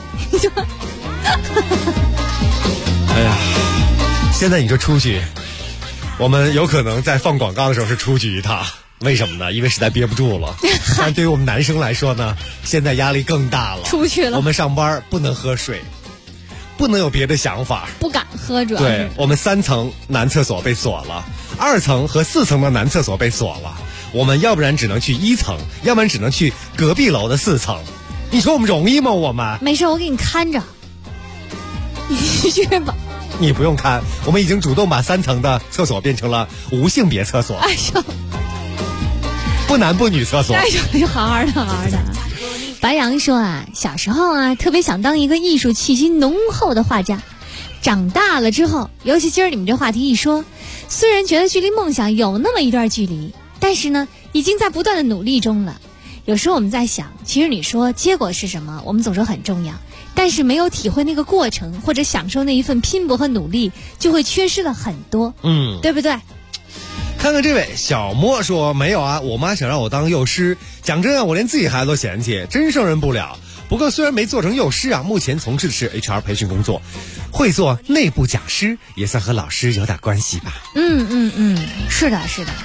哎呀，现在你说出去。我们有可能在放广告的时候是出去一趟，为什么呢？因为实在憋不住了。但对于我们男生来说呢，现在压力更大了。 出去了， 我们上班不能喝水，不能有别的想法， 不敢喝主要是。 对，我们3层男厕所被锁了，2层和4层的男厕所被锁了，我们要不然只能去1层，要不然只能去隔壁楼的4层。你说我们容易吗？我们没事，我给你看着，你去吧。 你不用看，我们已经主动把3层的厕所变成了无性别厕所， 哎呦， 不男不女厕所。 哎呦，好好的，好好的。白羊说啊，小时候啊，特别想当一个艺术气息浓厚的画家。长大了之后，尤其今儿你们这话题一说，虽然觉得距离梦想有那么一段距离，但是呢，已经在不断的努力中了。有时候我们在想，其实你说结果是什么，我们总说很重要。但是没有体会那个过程，或者享受那一份拼搏和努力，就会缺失了很多。对不对？ 看看这位小莫说，没有啊，我妈想让我当幼师，讲真啊，我连自己孩子都嫌弃，真胜任不了。不过虽然没做成幼师啊，目前从事的是 HR 培训工作，会做内部讲师，也算和老师有点关系吧。 是的，是的。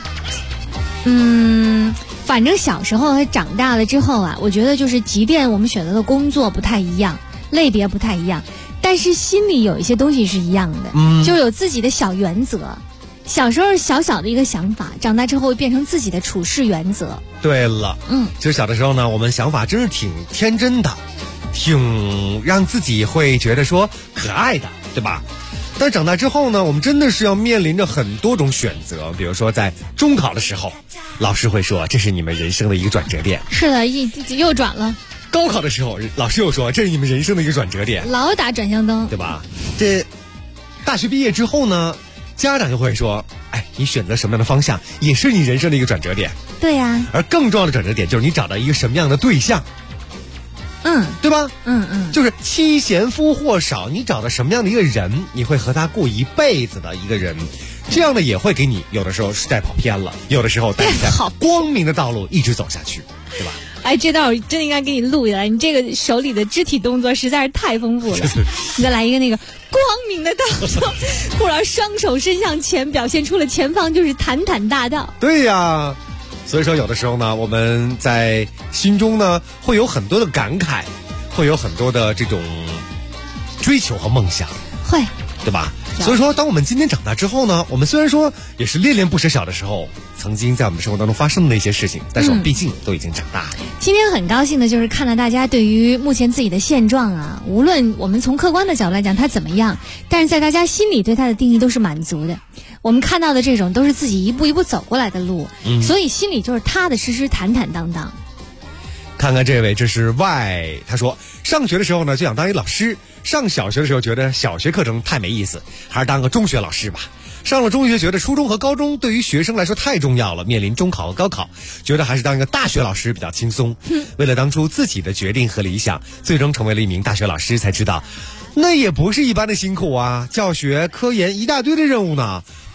反正小时候和长大了之后啊，我觉得就是即便我们选择的工作不太一样，类别不太一样，但是心里有一些东西是一样的，就有自己的小原则。小时候小小的一个想法，长大之后会变成自己的处事原则。 对了，其实小的时候呢，我们想法真是挺天真的，挺让自己会觉得说可爱的，对吧？但长大之后呢，我们真的是要面临着很多种选择。比如说在中考的时候，老师会说这是你们人生的一个转折点。 是的，又转了。 高考的时候，老师又说这是你们人生的一个转折点。 老打转向灯， 对吧？这大学毕业之后呢，家长就会说，哎，你选择什么样的方向也是你人生的一个转折点。 对呀。 而更重要的转折点就是你找到一个什么样的对象。对吧？就是妻贤夫祸少，你找到什么样的一个人，你会和他过一辈子的一个人，这样的也会给你有的时候是带跑偏了，有的时候带你在光明的道路一直走下去，对吧？ 哎，这道我真的应该给你录下来，你这个手里的肢体动作实在是太丰富了。你再来一个那个光明的道路，忽然双手伸向前，表现出了前方就是坦坦大道。 对呀。所以说有的时候呢，我们在心中呢会有很多的感慨，会有很多的这种追求和梦想， 会， 对吧？所以说当我们今天长大之后呢，我们虽然说也是恋恋不舍小的时候曾经在我们生活当中发生的那些事情，但是我们毕竟都已经长大了。 今天很高兴的就是看到大家对于目前自己的现状啊，无论我们从客观的角度来讲它怎么样，但是在大家心里对它的定义都是满足的。我们看到的这种都是自己一步一步走过来的路，所以心里就是踏踏实实坦坦荡荡。 看看这位，这是 Y， 他说上学的时候呢就想当一老师，上小学的时候觉得小学课程太没意思，还是当个中学老师吧。上了中学觉得初中和高中对于学生来说太重要了，面临中考和高考，觉得还是当一个大学老师比较轻松。为了当初自己的决定和理想，最终成为了一名大学老师，才知道那也不是一般的辛苦啊，教学科研一大堆的任务呢，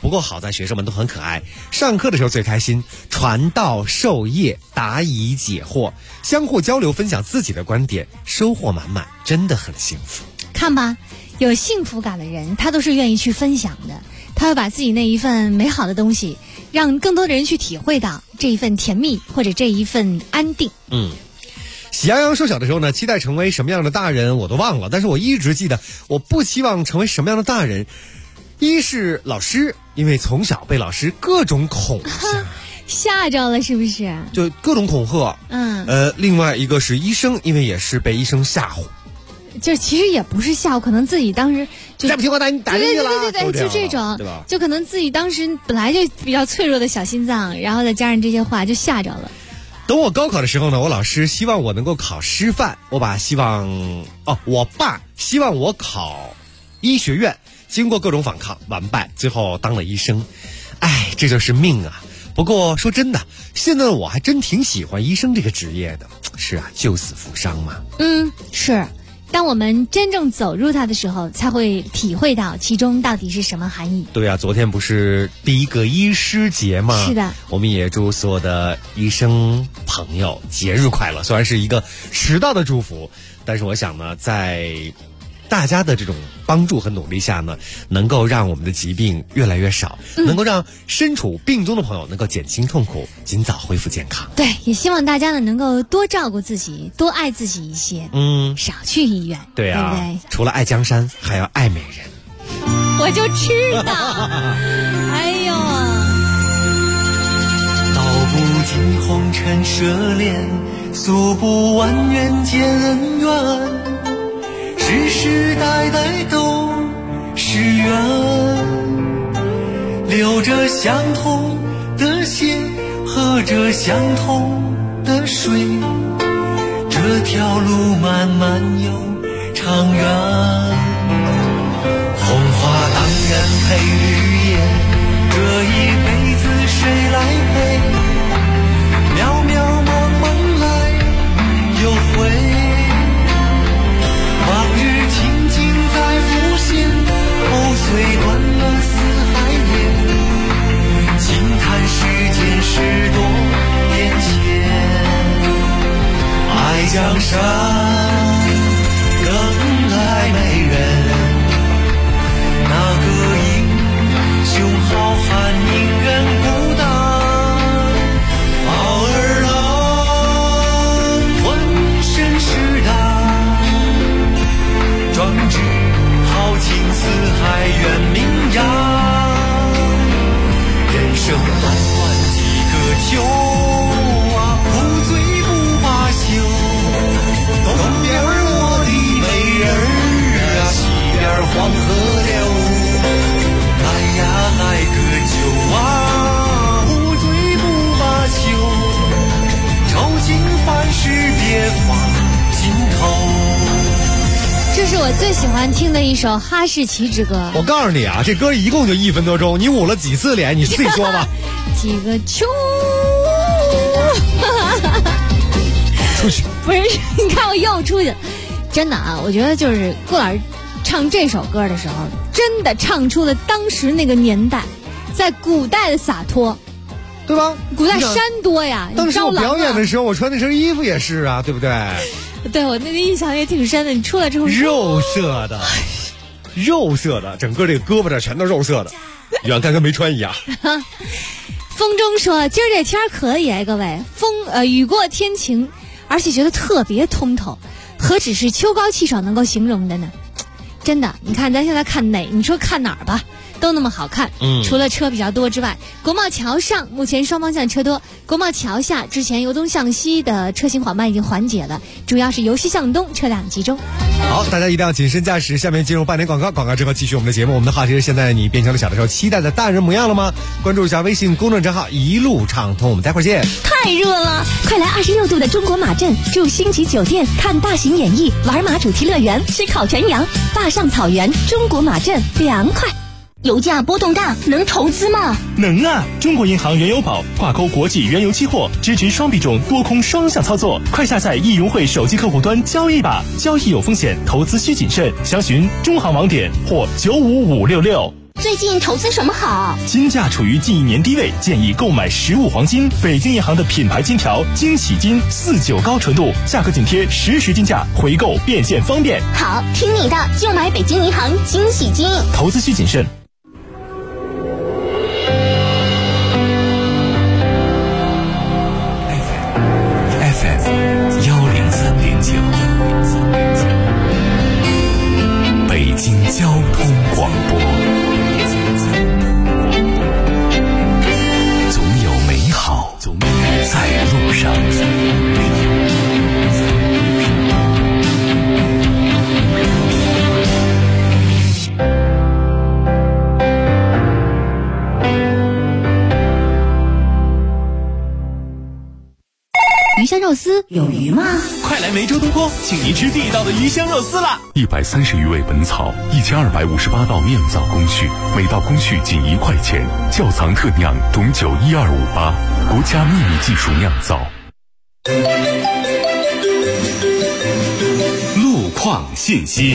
不过好在学生们都很可爱，上课的时候最开心，传道授业，答疑解惑，相互交流分享自己的观点，收获满满，真的很幸福。 看吧，有幸福感的人他都是愿意去分享的，他会把自己那一份美好的东西让更多的人去体会到这一份甜蜜或者这一份安定。 喜羊羊说小的时候呢，期待成为什么样的大人我都忘了，但是我一直记得我不期望成为什么样的大人。一是老师，因为从小被老师各种恐吓着了是不是？ 就各种恐吓。另外一个是医生，因为也是被医生吓唬。 就其实也不是吓唬，可能自己当时就再不听话打进去了， 对，就这种， 对吧？ 就可能自己当时本来就比较脆弱的小心脏，然后再加上这些话就吓着了。 等我高考的时候呢，我老师希望我能够考师范，我爸希望我考医学院，经过各种反抗完败，最后当了医生。这就是命啊！不过说真的，现在我还真挺喜欢医生这个职业的。是啊，救死扶伤嘛。 是。当我们真正走入它的时候，才会体会到其中到底是什么含义。 对啊，昨天不是第一个医师节吗？ 是的， 我们也祝所有的医生朋友节日快乐。虽然是一个迟到的祝福，但是我想呢，在大家的这种帮助和努力下呢，能够让我们的疾病越来越少，能够让身处病中的朋友能够减轻痛苦，尽早恢复健康。 对，也希望大家呢能够多照顾自己，多爱自己一些，少去医院。 对啊， 对不对？ 除了爱江山，还要爱美人。 我就知道，哎呦， 道不尽红尘奢恋，诉不完人间恩怨。世世代代都是缘，流着相同的血，喝着相同的水，这条路漫漫又长远。红花当然配绿叶，这一辈子谁来陪？渺渺茫茫来又回。往日情景再浮现，藕虽断了丝还连，轻叹世间事多变迁。爱江山更爱美人，那个英雄好汉宁愿孤单，傲儿郎浑身是胆，壮志豪情四海远名扬。人生短短几个秋啊，不醉不罢休。东边我的美人啊，西边黄河流。来呀来个酒啊，不醉不罢休。愁情烦事别放心头。 这是我最喜欢听的一首哈士奇之歌。 我告诉你啊，这歌一共就1分多钟，你捂了几次脸，你自己说吧。 几个秋， 出去。 不是，你看我又出去了。真的啊，我觉得就是顾老师唱这首歌的时候，真的唱出了当时那个年代，在古代的洒脱， 对吧？ 古代山多呀。 当时我表演的时候，我穿那身衣服也是啊，对不对？ 对，我那个印象也挺深的。你出来之后， 肉色的，整个这个胳膊这全都肉色的，远看跟没穿一样。 风中说：“今儿这天可以哎，各位，雨过天晴，而且觉得特别通透，何止是秋高气爽能够形容的呢？真的，你看咱现在看你说看哪儿吧，都那么好看。除了车比较多之外，国贸桥上目前双方向车多，国贸桥下之前由东向西的车行缓慢已经缓解了，主要是由西向东车辆集中。 好，大家一定要谨慎驾驶。下面进入半点广告，广告之后继续我们的节目。我们的话题是：现在你变成了小的时候期待的大人模样了吗？关注一下微信公众账号一路畅通，我们待会儿见。 太热了，快来26度的中国马镇，住星级酒店，看大型演艺，玩马主题乐园，吃烤全羊，坝上草原，中国马镇凉快。油价波动大，能投资吗？ 能啊！中国银行原油宝挂钩国际原油期货，支持双币种多空双向操作。快下载易融汇手机客户端交易吧，交易有风险，投资需谨慎。详询中行网点或95566。 最近投资什么好？ 金价处于近1年低位，建议购买实物黄金。北京银行的品牌金条惊喜金49高纯度，价格紧贴实时金价，回购变现方便。 好，听你的，就买北京银行惊喜金。 投资需谨慎。 FM 103.9，北京交通广播。总有美好在路上。 鱼香肉丝有鱼吗？ 快来梅州东坡，请您吃地道的鱼香肉丝啦 ！130余味本草，1258道酿造工序，每道工序仅1块钱，窖藏特酿董酒12588，国家秘密技术酿造。 路况信息。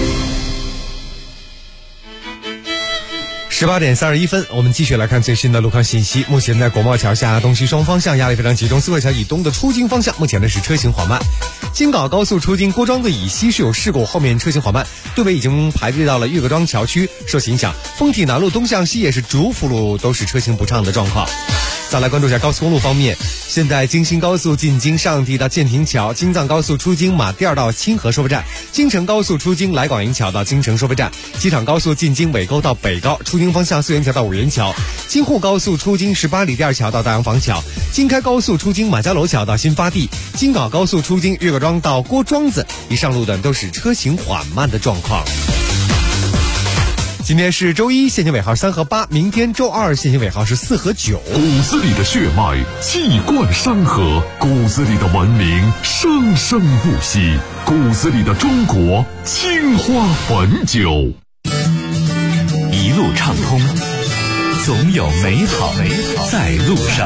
18点31分，我们继续来看最新的路况信息。目前在国贸桥下东西双方向压力非常集中，四惠桥以东的出京方向目前呢是车行缓慢。京港高速出京郭庄子以西是有事故，后面车行缓慢，队尾已经排队到了岳各庄桥区，受其影响，丰体南路东向西也是主辅路都是车行不畅的状况。再来关注一下高速公路方面，现在京新高速进京上地到建亭桥，京藏高速出京马甸到清河收费站，京承高速出京来广营桥到京承收费站，机场高速进京尾沟到北高，出京方向四元桥到五元桥，京沪高速出京18里店桥到大洋坊桥，京开高速出京马家楼桥到新发地，京港高速出京岳各庄到郭庄子，以上路段都是车行缓慢的状况。今天是周一，限行尾号3和8，明天周二限行尾号是4和9。 骨子里的血脉气贯山河，骨子里的文明生生不息，骨子里的中国青花汾酒。 一路畅通，总有美好在路上。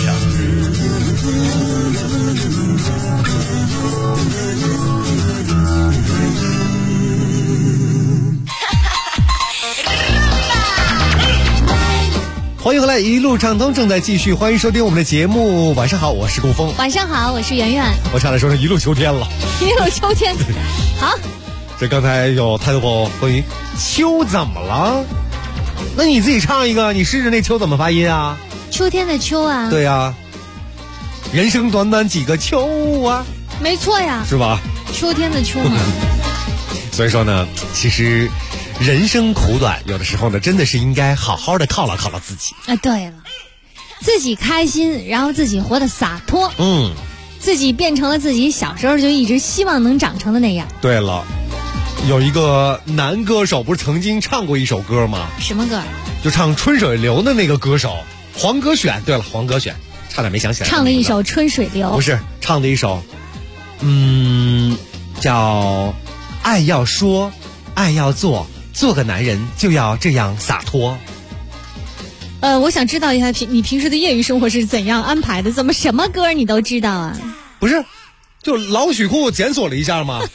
欢迎回来，一路畅通正在继续，欢迎收听我们的节目。晚上好，我是顾峰。 晚上好，我是圆圆。 我差点说成一路秋天了。 一路秋天，好。 这刚才有太多关于秋怎么了？那你自己唱一个，你试试那秋怎么发音啊？ 秋天的秋啊。 对啊。人生短短几个秋啊。 没错呀。 是吧？ 秋天的秋嘛。 所以说呢，其实人生苦短，有的时候呢，真的是应该好好的犒劳犒劳自己啊。对了，自己开心，然后自己活得洒脱，自己变成了自己小时候就一直希望能长成的那样。 对了，有一个男歌手不是曾经唱过一首歌吗？ 什么歌？ 就唱《春水流》的那个歌手黄格选。对了，黄格选，差点没想起来。 唱了一首《春水流》， 不是唱的一首，叫爱要说，爱要做。做个男人就要这样洒脱。 我想知道一下你平时的业余生活是怎样安排的？怎么什么歌你都知道啊？ 不是，就老曲库检索了一下嘛。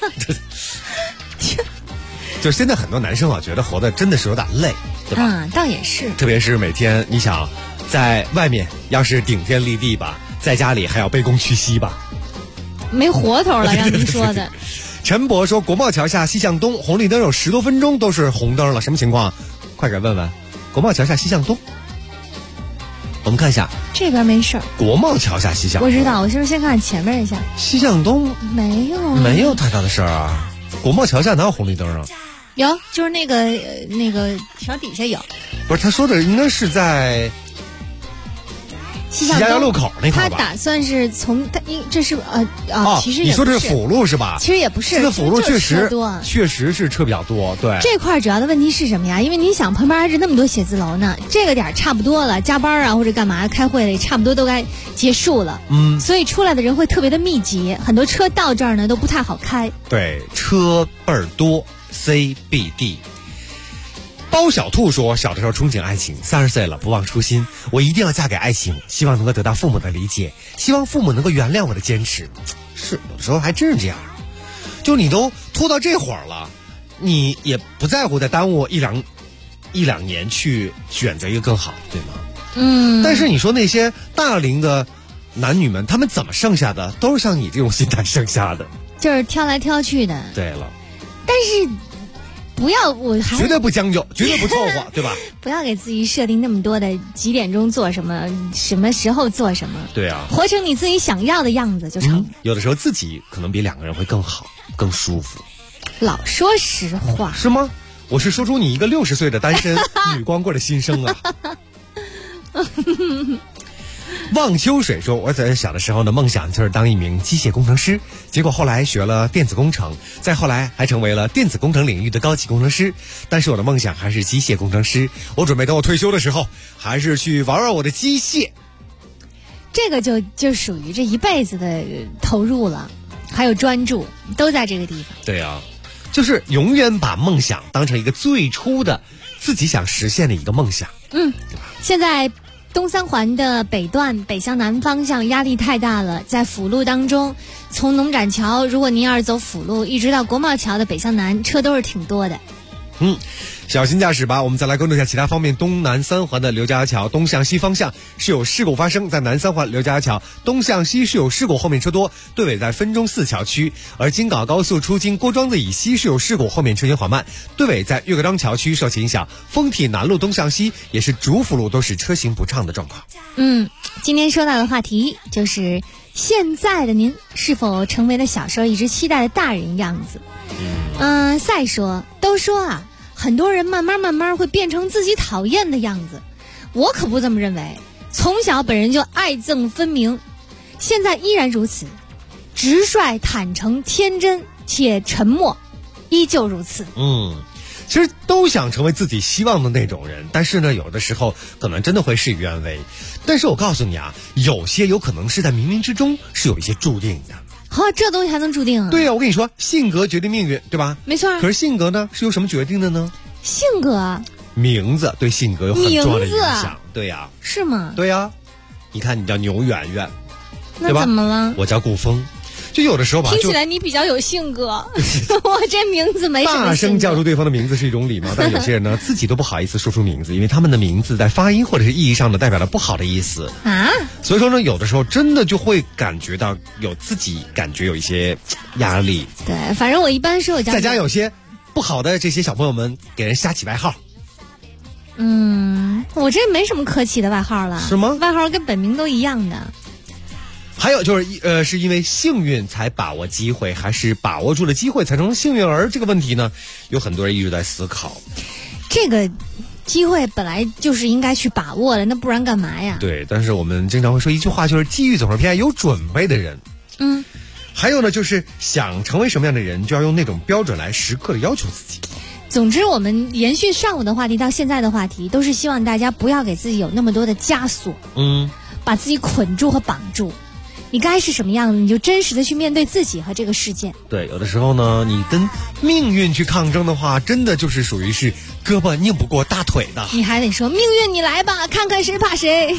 就现在很多男生啊，觉得活得真的是有点累，对吧？ 倒也是。 特别是每天你想在外面要是顶天立地吧，在家里还要卑躬屈膝吧， 没活头了，让您说的。 陈博说，国贸桥下西向东红绿灯有10多分钟都是红灯了，什么情况？快点问问。国贸桥下西向东，我们看一下这边没事。 国贸桥下西向东， 我知道，我是不是先看前面一下？ 西向东没有太大的事儿啊。国贸桥下哪有红绿灯啊？ 有，就是那个桥底下有。 不是，他说的应该是在西家窑路口那块吧？ 他打算是从这是其实也不是。 你说这是辅路是吧？ 其实也不是， 这个辅路确实是车比较多。对， 这块主要的问题是什么呀？因为你想旁边还是那么多写字楼呢，这个点差不多了，加班啊或者干嘛开会也差不多都该结束了。所以出来的人会特别的密集，很多车到这儿呢都不太好开。 对，车倍儿多 ，CBD。包小兔说，小的时候憧憬爱情，30岁了不忘初心，我一定要嫁给爱情，希望能够得到父母的理解，希望父母能够原谅我的坚持。是，有的时候还真是这样，就你都拖到这会儿了，你也不在乎再耽误一 1-2年去选择一个更好的，对吗？但是你说那些大龄的男女们，他们怎么剩下的？都是像你这种心态剩下的， 就是挑来挑去的。 对了， 但是不要，我还绝对不将就，绝对不凑合，对吧？ 不要给自己设定那么多的几点钟做什么，什么时候做什么。 对啊， 活成你自己想要的样子就成。 有的时候自己可能比2个人会更好，更舒服。 老说实话。 是吗？我是说出你一个60岁的单身女光棍的心声啊。望秋水说，我在小的时候呢，梦想就是当一名机械工程师，结果后来学了电子工程，再后来还成为了电子工程领域的高级工程师，但是我的梦想还是机械工程师。我准备等我退休的时候，还是去玩玩我的机械。 这个就属于这一辈子的投入了，还有专注，都在这个地方。 对啊，就是永远把梦想当成一个最初的自己想实现的一个梦想。 现在东三环的北段北向南方向压力太大了，在辅路当中，从农展桥，如果您要是走辅路一直到国贸桥的北向南，车都是挺多的。 小心驾驶吧。我们再来关注一下其他方面。东南三环的刘家桥东向西方向是有事故发生，在南三环刘家桥东向西是有事故，后面车多，队尾在分钟寺桥区。而京港高速出京郭庄子以西是有事故，后面车型缓慢，队尾在岳各章桥区受其影响。丰体南路东向西也是主辅路都是车行不畅的状况。 今天说到的话题就是现在的您是否成为了小时候一直期待的大人样子。赛说都说啊，很多人慢慢会变成自己讨厌的样子，我可不这么认为。从小本人就爱憎分明，现在依然如此，直率坦诚天真且沉默，依旧如此。 其实都想成为自己希望的那种人，但是呢，有的时候可能真的会事与愿违。但是我告诉你啊，有些有可能是在冥冥之中是有一些注定的。 这东西还能注定啊？ 对啊，我跟你说，性格决定命运，对吧？ 没错。 可是性格呢，是由什么决定的呢？ 性格， 名字对性格有很重要的影响。对呀。 是吗？ 对呀。你看，你叫牛圆圆， 那怎么了？ 我叫顾风。就有的时候吧， 听起来你比较有性格。我这名字没什么性格。 大声叫出对方的名字是一种礼貌，但有些人呢，自己都不好意思说出名字，因为他们的名字在发音或者是意义上呢，代表了不好的意思啊。 所以说呢，有的时候真的就会感觉到自己感觉有一些压力。 对，反正我一般说我在家有些不好的这些小朋友们给人瞎起外号。 我这没什么可起的外号了。 是吗？ 外号跟本名都一样的。 还有就是是因为幸运才把握机会，还是把握住了机会才成了幸运儿？这个问题呢，有很多人一直在思考。 这个机会本来就是应该去把握的，那不然干嘛呀？ 对，但是我们经常会说一句话，就是机遇总是偏爱有准备的人。还有呢，就是想成为什么样的人，就要用那种标准来时刻的要求自己。 总之，我们延续上午的话题到现在的话题，都是希望大家不要给自己有那么多的枷锁，把自己捆住和绑住。你该是什么样子，你就真实的去面对自己和这个世界。 对，有的时候呢，你跟命运去抗争的话，真的就是属于是胳膊拧不过大腿的。 你还得说命运你来吧，看看谁怕谁。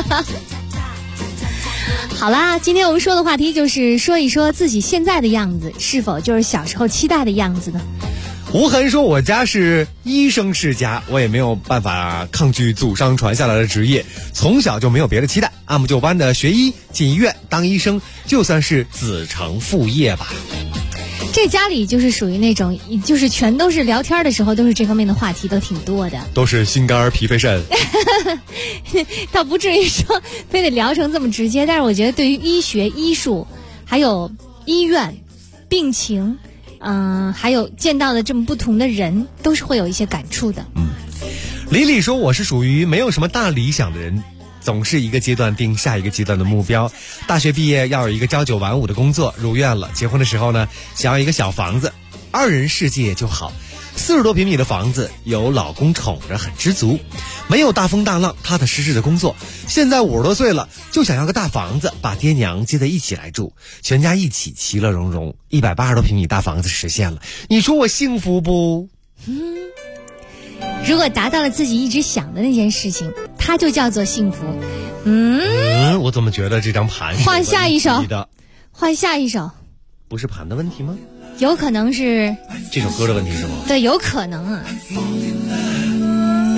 好啦，今天我们说的话题就是说一说自己现在的样子，是否就是小时候期待的样子呢？ 无痕说，我家是医生世家，我也没有办法抗拒祖上传下来的职业，从小就没有别的期待，按部就班的学医进医院当医生，就算是子承父业吧。 这家里就是属于那种，就是全都是聊天的时候都是这方面的话题都挺多的， 都是心肝脾肺肾。 倒不至于说非得聊成这么直接，但是我觉得对于医学医术还有医院病情还有见到的这么不同的人，都是会有一些感触的。 李李说，我是属于没有什么大理想的人，总是一个阶段定下一个阶段的目标。大学毕业要有一个朝9晚5的工作，如愿了。结婚的时候呢，想要一个小房子，2人世界就好。40多平米的房子，有老公宠着，很知足，没有大风大浪，踏踏实实的工作。现在50多岁了，就想要个大房子，把爹娘接在一起来住，全家一起其乐融融。180多平米大房子实现了，你说我幸福不？ 如果达到了自己一直想的那件事情，它就叫做幸福。 我怎么觉得这张盘是换下一首的？ 换下一首， 不是盘的问题吗？ 有可能是这首歌的问题是吗？ 对，有可能啊。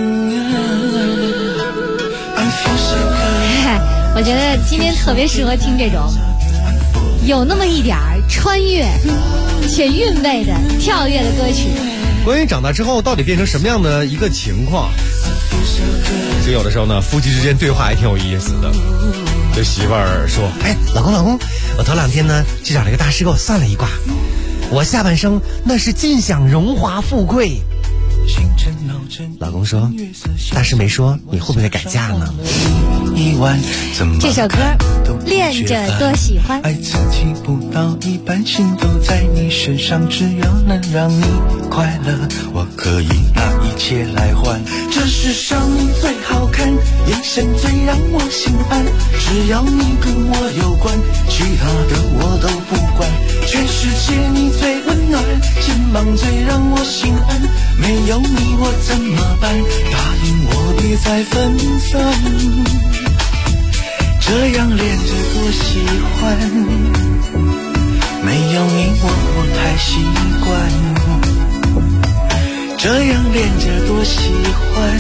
我觉得今天特别适合听这种有那么一点穿越且韵味的跳跃的歌曲。 关于长大之后到底变成什么样的一个情况，就有的时候呢，夫妻之间对话还挺有意思的。就媳妇儿说：“哎，老公，我头2天呢去找了一个大师给我算了一卦，我下半生那是尽享荣华富贵。”老公说：“大师没说你会不会改嫁呢？” 这首歌恋着多喜欢。 爱自己不到一半，心都在你身上，只要能让你快乐，我可以拿一切来换。这世上你最好看，眼神最让我心安，只要你跟我有关，其他的我都不管。全世界你最温暖，肩膀最让我心安，没有你我怎么办？答应我别再分散。这样恋着多喜欢，没有你我不太习惯。这样恋着多喜欢，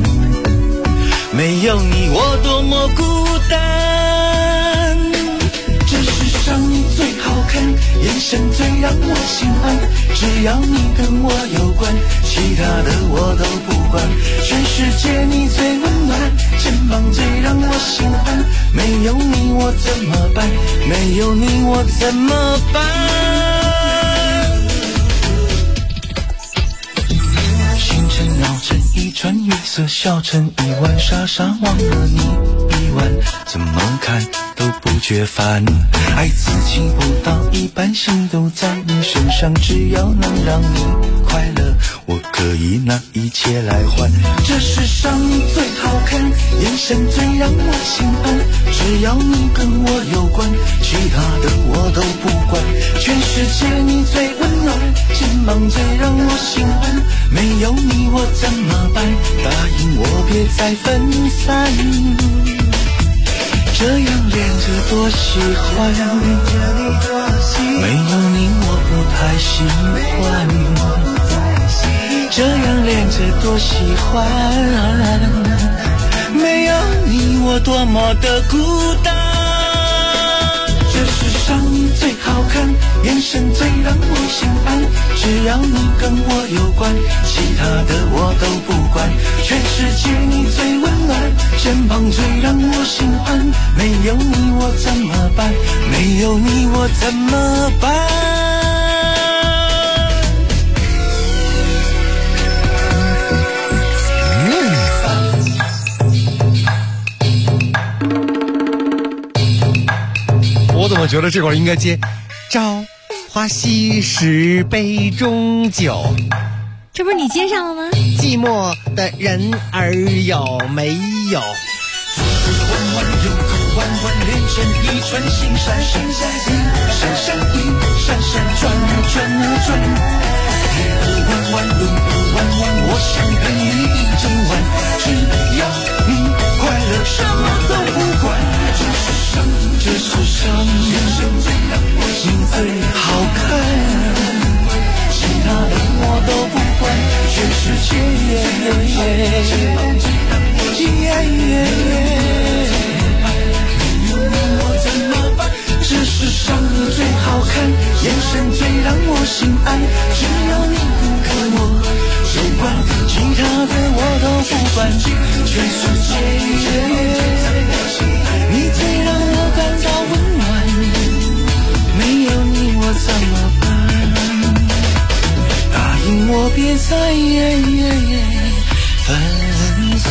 没有你我多么孤单。这世上你最好看，眼神最让我心安，只要你跟我有关，其他的我都不管。全世界你最温暖，肩膀最让我心安，没有你我怎么办？没有你我怎么办？星辰绕成一串，月色笑成一弯，傻傻望了你一晚，怎么看都不觉烦。爱自己不到一半，心都在你身上，只要能让你快乐，我可以拿一切来换。这世上你最好看，眼神最让我心安，只要你跟我有关，其他的我都不管。全世界你最温暖，肩膀最让我心安，没有你我怎么办？答应我别再分散。这样恋着多喜欢，没有你我不太习惯。这样恋着多喜欢，没有你我多么的孤单。这世上你最好看，眼神最让我心安，只要你跟我有关，其他的我都不管。全世界你最温暖，肩膀最让我心安，没有你我怎么办？没有你我怎么办？ 我怎么觉得这会儿应该接朝花夕拾杯中酒， 这不是你接上了吗？ 寂寞的人儿有没有？ 弯弯又弯弯，连成一串，心闪闪闪，闪闪一闪闪转转转。夜不弯弯，路不弯弯，我想陪你一整晚，只要你快乐，什么都不管。这世上，你最好看，其他的我都不管。全世界，我怎么办？这世上你最好看，眼神最让我心安，只要你不跟我有关，其他的我都不管。全世界，你最让我感到温暖，没有你我怎么办？答应我别再分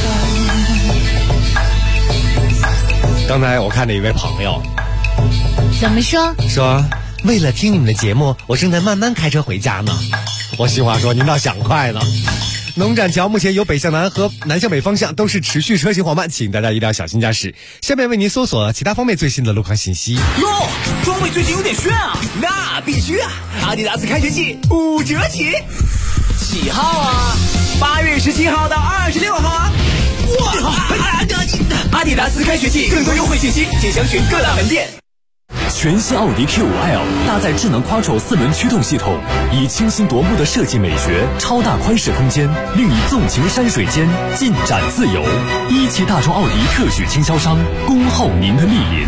散。 刚才我看着一位朋友怎么说为了听你们的节目，我正在慢慢开车回家呢。我心话说您倒想快呢。农展桥目前由北向南和南向北方向都是持续车行缓慢，请大家一定要小心驾驶。下面为您搜索其他方面最新的路况信息。 哟，装备最近有点炫啊！那必须啊！阿迪达斯开学季5折起，几号啊？8月17号到26号啊！哇，阿迪达斯开学季更多优惠信息，请详询各大门店。 全新奥迪 Q5L 搭载智能 Quattro 4轮驱动系统，以清新夺目的设计美学、超大宽敞空间，令你纵情山水间，尽展自由。一汽大众奥迪特许经销商，恭候您的莅临。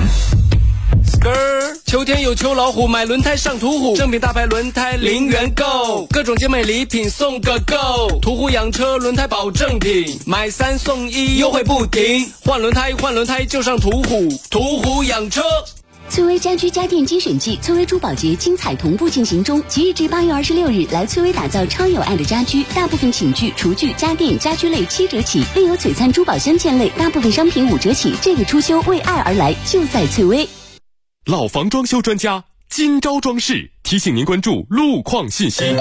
秋天有秋老虎，买轮胎上途虎，正品大牌轮胎零元购，各种精美礼品送个够。途虎养车轮胎保证品，买3送1，优惠不停。换轮胎就上途虎，途虎养车。 翠微家居家电精选季，翠微珠宝节精彩同步进行中。即日至8月26日，来翠微打造超有爱的家居，大部分寝具、厨具、家电、家居类7折起，另有璀璨珠宝镶嵌类大部分商品5折起。这个初秋为爱而来，就在翠微。 老房装修专家金招装饰提醒您关注路况信息。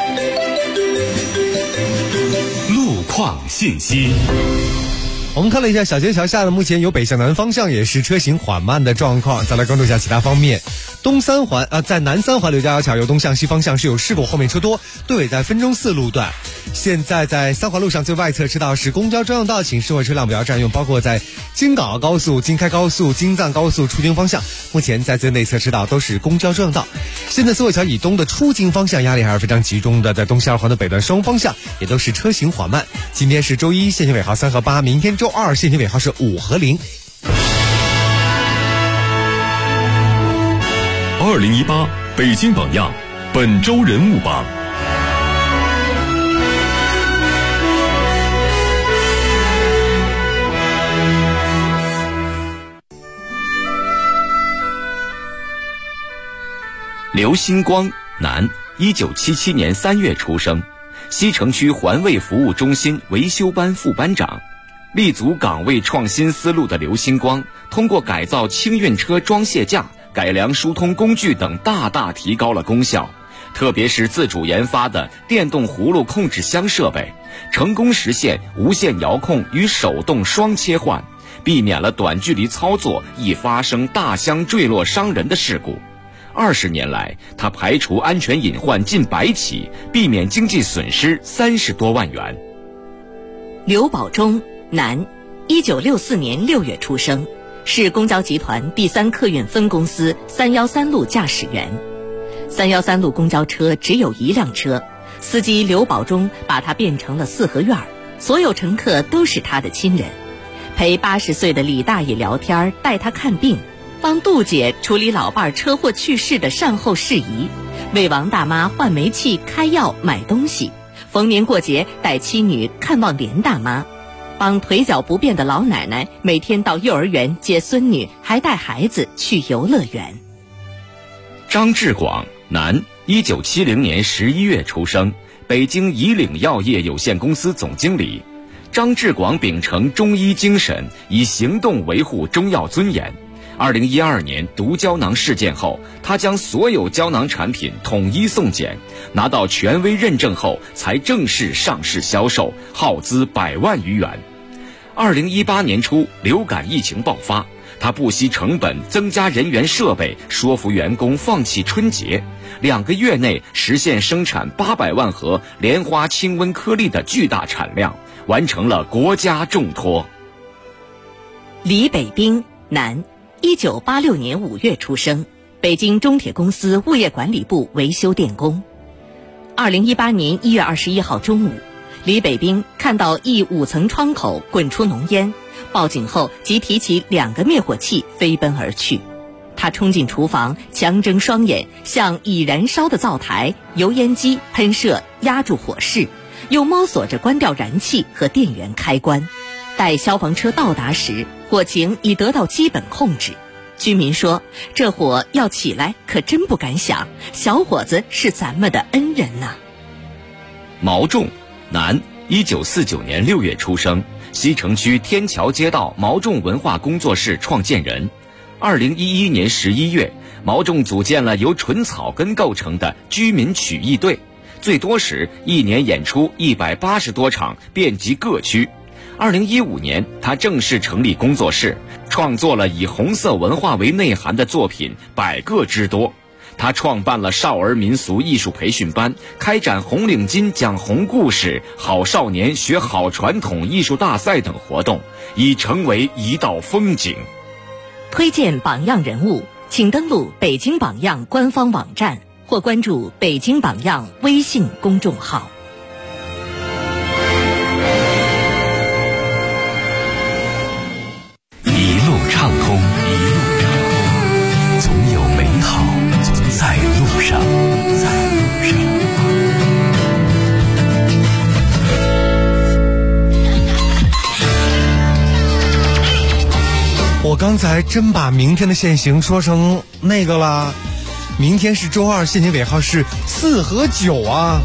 路况信息。 我们看了一下小街桥下的目前由北向南方向也是车行缓慢的状况。再来关注一下其他方面。东三环在南三环刘家窑桥由东向西方向是有事故，后面车多，队尾在分钟4路段。现在在三环路上最外侧车道是公交专用道，请社会车辆不要占用，包括在京港澳高速、京开高速、京藏高速出京方向，目前在最内侧车道都是公交专用道。现在四惠桥以东的出京方向压力还是非常集中的，在东西2环的北段双方向也都是车行缓慢。今天是周一，限行尾号3和8，明天周二限行尾号是5和0。 2018北京榜样本周人物榜。 刘新光，男，1977年3月出生，西城区环卫服务中心维修班副班长。立足岗位创新思路的刘新光，通过改造轻运车装卸架、改良疏通工具等，大大提高了功效。特别是自主研发的电动葫芦控制箱设备，成功实现无线遥控与手动双切换，避免了短距离操作易发生大箱坠落伤人的事故。20年来，他排除安全隐患近100起，避免经济损失30多万元。 刘保忠，男，1964年6月出生，是公交集团第3客运分公司313路驾驶员。313路公交车只有1辆车，司机刘保忠把它变成了4合院，所有乘客都是他的亲人，陪80岁的李大爷聊天，带他看病，帮杜姐处理老伴车祸去世的善后事宜，为王大妈换煤气、开药、买东西，逢年过节带妻女看望连大妈，帮腿脚不便的老奶奶每天到幼儿园接孙女，还带孩子去游乐园。 张志广，男，1970年11月出生，北京以岭药业有限公司总经理。张志广秉承中医精神，以行动维护中药尊严。2012年毒胶囊事件后，他将所有胶囊产品统一送检，拿到权威认证后才正式上市销售，耗资100万余元。2018年初，流感疫情爆发，他不惜成本增加人员设备，说服员工放弃春节，2个月内实现生产800万盒莲花清瘟颗粒的巨大产量，完成了国家重托。 李北冰，男，1986年5月出生，北京中铁公司物业管理部维修电工。2018年1月21号中午，李北冰看到一5层窗口滚出浓烟，报警后即提起2个灭火器飞奔而去。他冲进厨房，强睁双眼，向已燃烧的灶台、油烟机喷射，压住火势，又摸索着关掉燃气和电源开关。待消防车到达时，火情已得到基本控制。居民说，这火要起来可真不敢想，小伙子是咱们的恩人呐。 毛仲，男，1949年6月出生，西城区天桥街道毛仲文化工作室创建人。2011年11月，毛仲组建了由纯草根构成的居民曲艺队，最多时1年演出180多场，遍及各区。2015年，他正式成立工作室，创作了以红色文化为内涵的作品100个之多。他创办了少儿民俗艺术培训班，开展红领巾讲红故事、好少年学好传统艺术大赛等活动，已成为一道风景。 推荐榜样人物， 请登录北京榜样官方网站或关注北京榜样微信公众号。 一路畅通，总有美好在路上， 我刚才真把明天的限行说成那个了。明天是周二，限行尾号是4和9啊。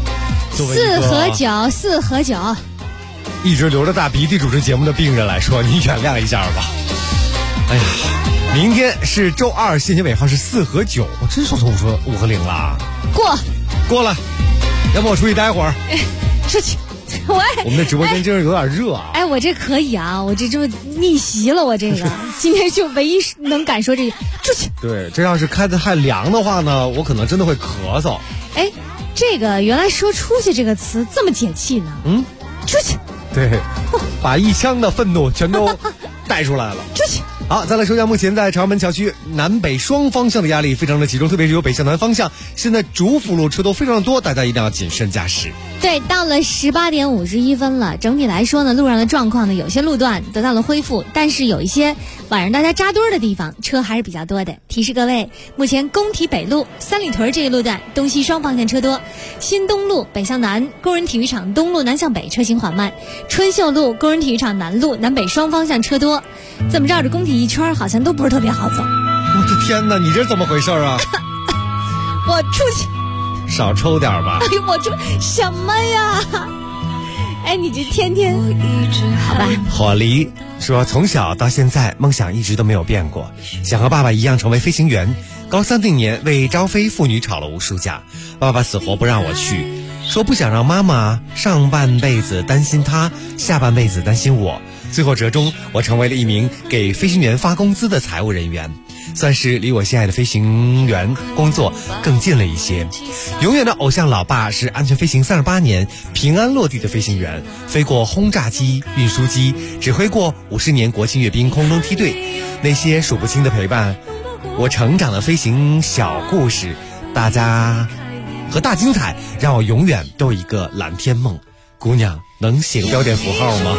4和9， 一直流着大鼻涕主持节目的病人来说，你原谅一下吧。哎呀，明天是周二，限行尾号是4和9，我真说成5和0了。过了，要不我出去待会儿？ 出去。 我们的直播间真是有点热啊！ 哎，我这可以啊，我这么逆袭了，我这个今天就唯一能敢说这个出去。 对，这要是开得太凉的话呢，我可能真的会咳嗽。 哎，这个原来说出去这个词这么解气呢？出去。 对，把一腔的愤怒全都带出来了。 出去。 好，再来说一下目前在长安门桥区南北双方向的压力非常的集中，特别是由北向南方向，现在主辅路车都非常的多，大家一定要谨慎驾驶。 对，到了18点51分了，整体来说呢，路上的状况呢，有些路段得到了恢复，但是有一些晚上大家扎堆的地方，车还是比较多的。提示各位，目前工体北路三里屯这一路段东西双方向车多，新东路北向南工人体育场东路南向北车行缓慢，春秀路工人体育场南路南北双方向车多。这么绕着工体一圈好像都不是特别好走。 我的天哪，你这怎么回事啊？ 我出去。 少抽点吧。 哎呦，我这什么呀？哎，你这天天好吧。 火梨说，从小到现在梦想一直都没有变过，想和爸爸一样成为飞行员。高3那年为招飞妇女吵了无数架，爸爸死活不让我去，说不想让妈妈上半辈子担心她，下半辈子担心我。最后折中，我成为了一名给飞行员发工资的财务人员，算是离我心爱的飞行员工作更近了一些。永远的偶像老爸是安全飞行38年平安落地的飞行员，飞过轰炸机、运输机，指挥过50年国庆阅兵空中梯队。那些数不清的陪伴，我成长的飞行小故事，大家和大精彩，让我永远都有一个蓝天梦。姑娘，能写个标点符号吗？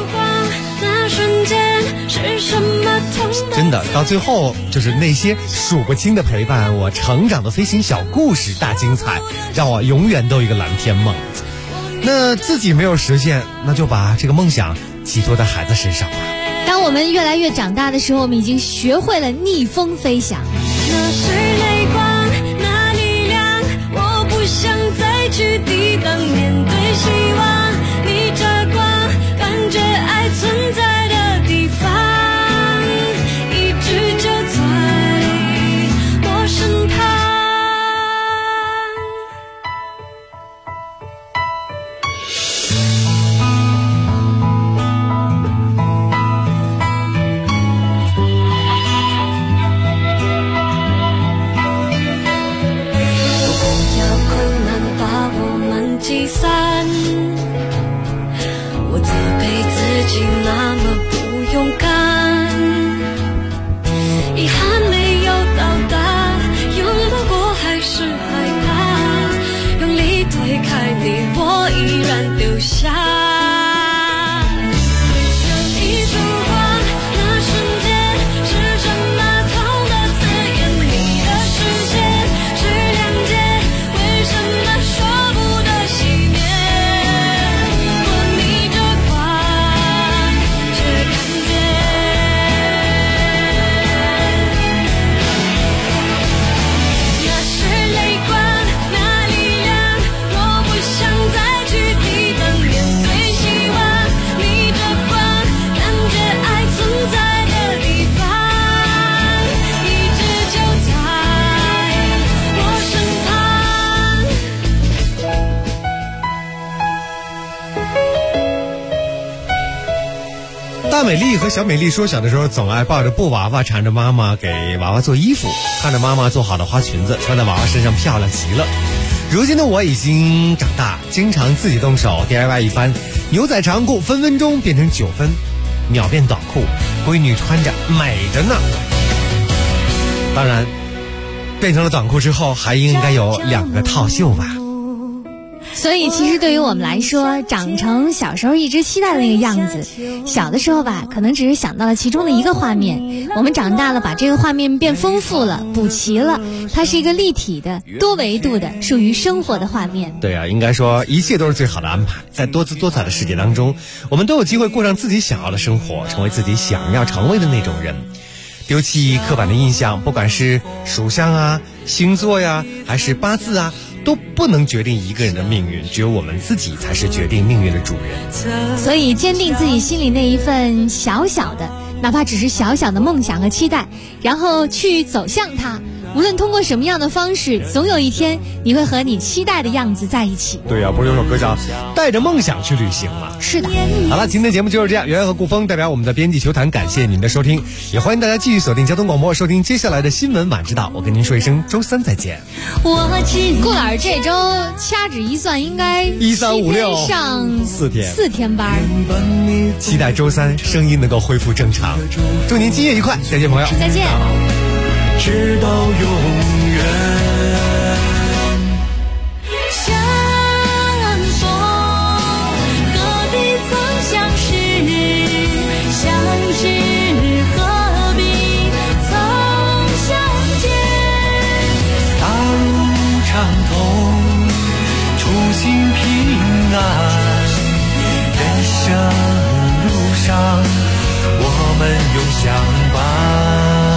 真的，到最后就是那些数不清的陪伴，我成长的飞行小故事大精彩，让我永远都有一个蓝天梦。那自己没有实现，那就把这个梦想寄托在孩子身上吧。 当我们越来越长大的时候，我们已经学会了逆风飞翔。 那是泪光，那力量，我不想再去抵挡，面对希望，逆着光，感觉爱存在的地方，一直就在我身旁。我责备自己那么不勇敢，遗憾没有到达，拥抱过还是害怕，用力推开你，我依然留下。一束光，那瞬间是什么痛的刺眼？你的视线是亮节，为什么说不得熄灭？ 大美丽和小美丽说，小的时候总爱抱着布娃娃，缠着妈妈给娃娃做衣服，看着妈妈做好的花裙子穿在娃娃身上，漂亮极了。如今的我已经长大，经常自己动手 DIY 一番，牛仔长裤分分钟变成9分，秒变短裤，闺女穿着美着呢。当然变成了短裤之后，还应该有2个套袖吧。 所以其实对于我们来说，长成小时候一直期待的那个样子，小的时候吧，可能只是想到了其中的一个画面，我们长大了把这个画面变丰富了，补齐了，它是一个立体的、多维度的、属于生活的画面。 对啊，应该说一切都是最好的安排。在多姿多彩的世界当中，我们都有机会过上自己想要的生活，成为自己想要成为的那种人。丢弃刻板的印象，不管是属相啊、星座呀，还是八字啊，都不能决定一个人的命运，只有我们自己才是决定命运的主人。 所以坚定自己心里那一份小小的，哪怕只是小小的梦想和期待，然后去走向它。无论通过什么样的方式，总有一天你会和你期待的样子在一起。 对呀，不是有首歌叫带着梦想去旅行吗？ 是的。 好了，今天的节目就是这样。袁和顾峰代表我们的编辑球坛感谢您的收听，也欢迎大家继续锁定交通广播，收听接下来的新闻晚知道。我跟您说一声周三再见。 顾老师这周掐指一算，应该 1、3、5、6 上 4 天班。 期待周三声音能够恢复正常。祝您今夜愉快，再见朋友。 再见。 直到永远。 相逢何必曾相识，相知何必曾相见。 大路畅通，初心平安，人生路上我们永相伴。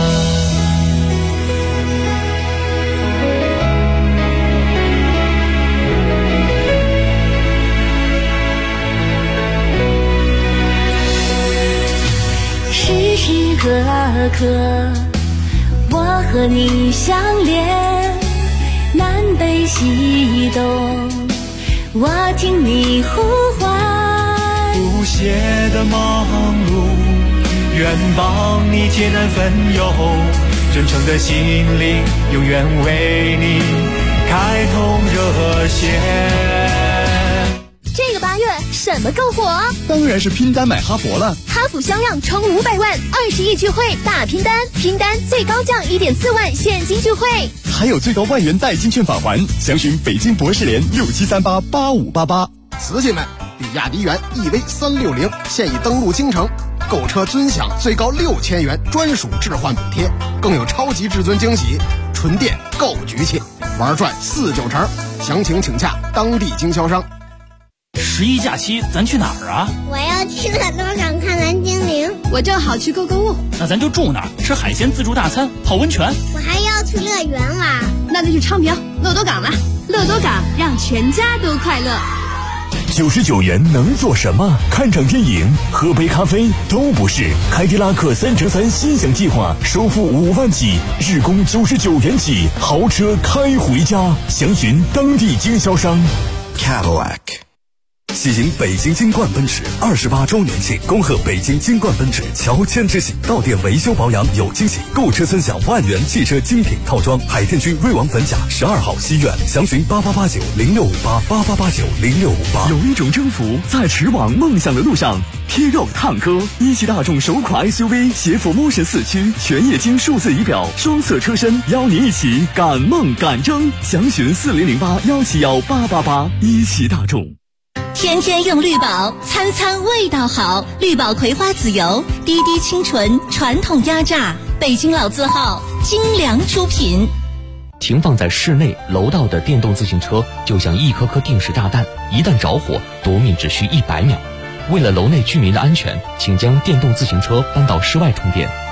时时刻刻我和你相连，南北西东我听你呼唤。 不懈的忙碌，愿帮你解难分忧，真诚的心灵永远为你开通热线。 这个8月什么更火？ 当然是拼单买哈佛了。 哈弗销量冲500万，20亿聚会大拼单，拼单最高降1.4万现金聚会， 还有最高1万元代金券返还。详询北京博士联67388588。 瓷器们，比亚迪元 EV360现已登陆京城，购车尊享最高6000元专属置换补贴，更有超级至尊惊喜，纯电购局气，玩转4-9成。详情请洽当地经销商。 11假期咱去哪儿啊？ 我要去乐多港看蓝精灵，我正好去购物。 那咱就住哪儿？吃海鲜自助大餐，泡温泉。 我还要去乐园玩， 那就去昌平乐多港了。乐多港让全家都快乐。 99元能做什么？看场电影、喝杯咖啡都不是。凯迪拉克3×3心想计划，首付5万起，日供99元起，豪车开回家。详询当地经销商。 Cadillac。喜迎北京金冠奔驰28周年庆，恭贺北京金冠奔驰乔迁之喜，到店维修保养有惊喜，购车尊享1万元汽车精品套装。海淀区瑞王本甲12号西苑，详询8889065888890658。 有一种征服在驰往梦想的路上。贴肉探歌，一汽大众首款 SUV 携辅 Motion 4驱，全液晶数字仪表，双侧车身，邀您一起赶梦赶征。详询4008171888。一汽大众。 天天用绿宝，餐餐味道好。绿宝葵花籽油，滴滴清纯，传统压榨，北京老字号，精良出品。 停放在室内楼道的电动自行车就像一颗颗定时炸弹，一旦着火，夺命只需100秒。为了楼内居民的安全，请将电动自行车搬到室外充电。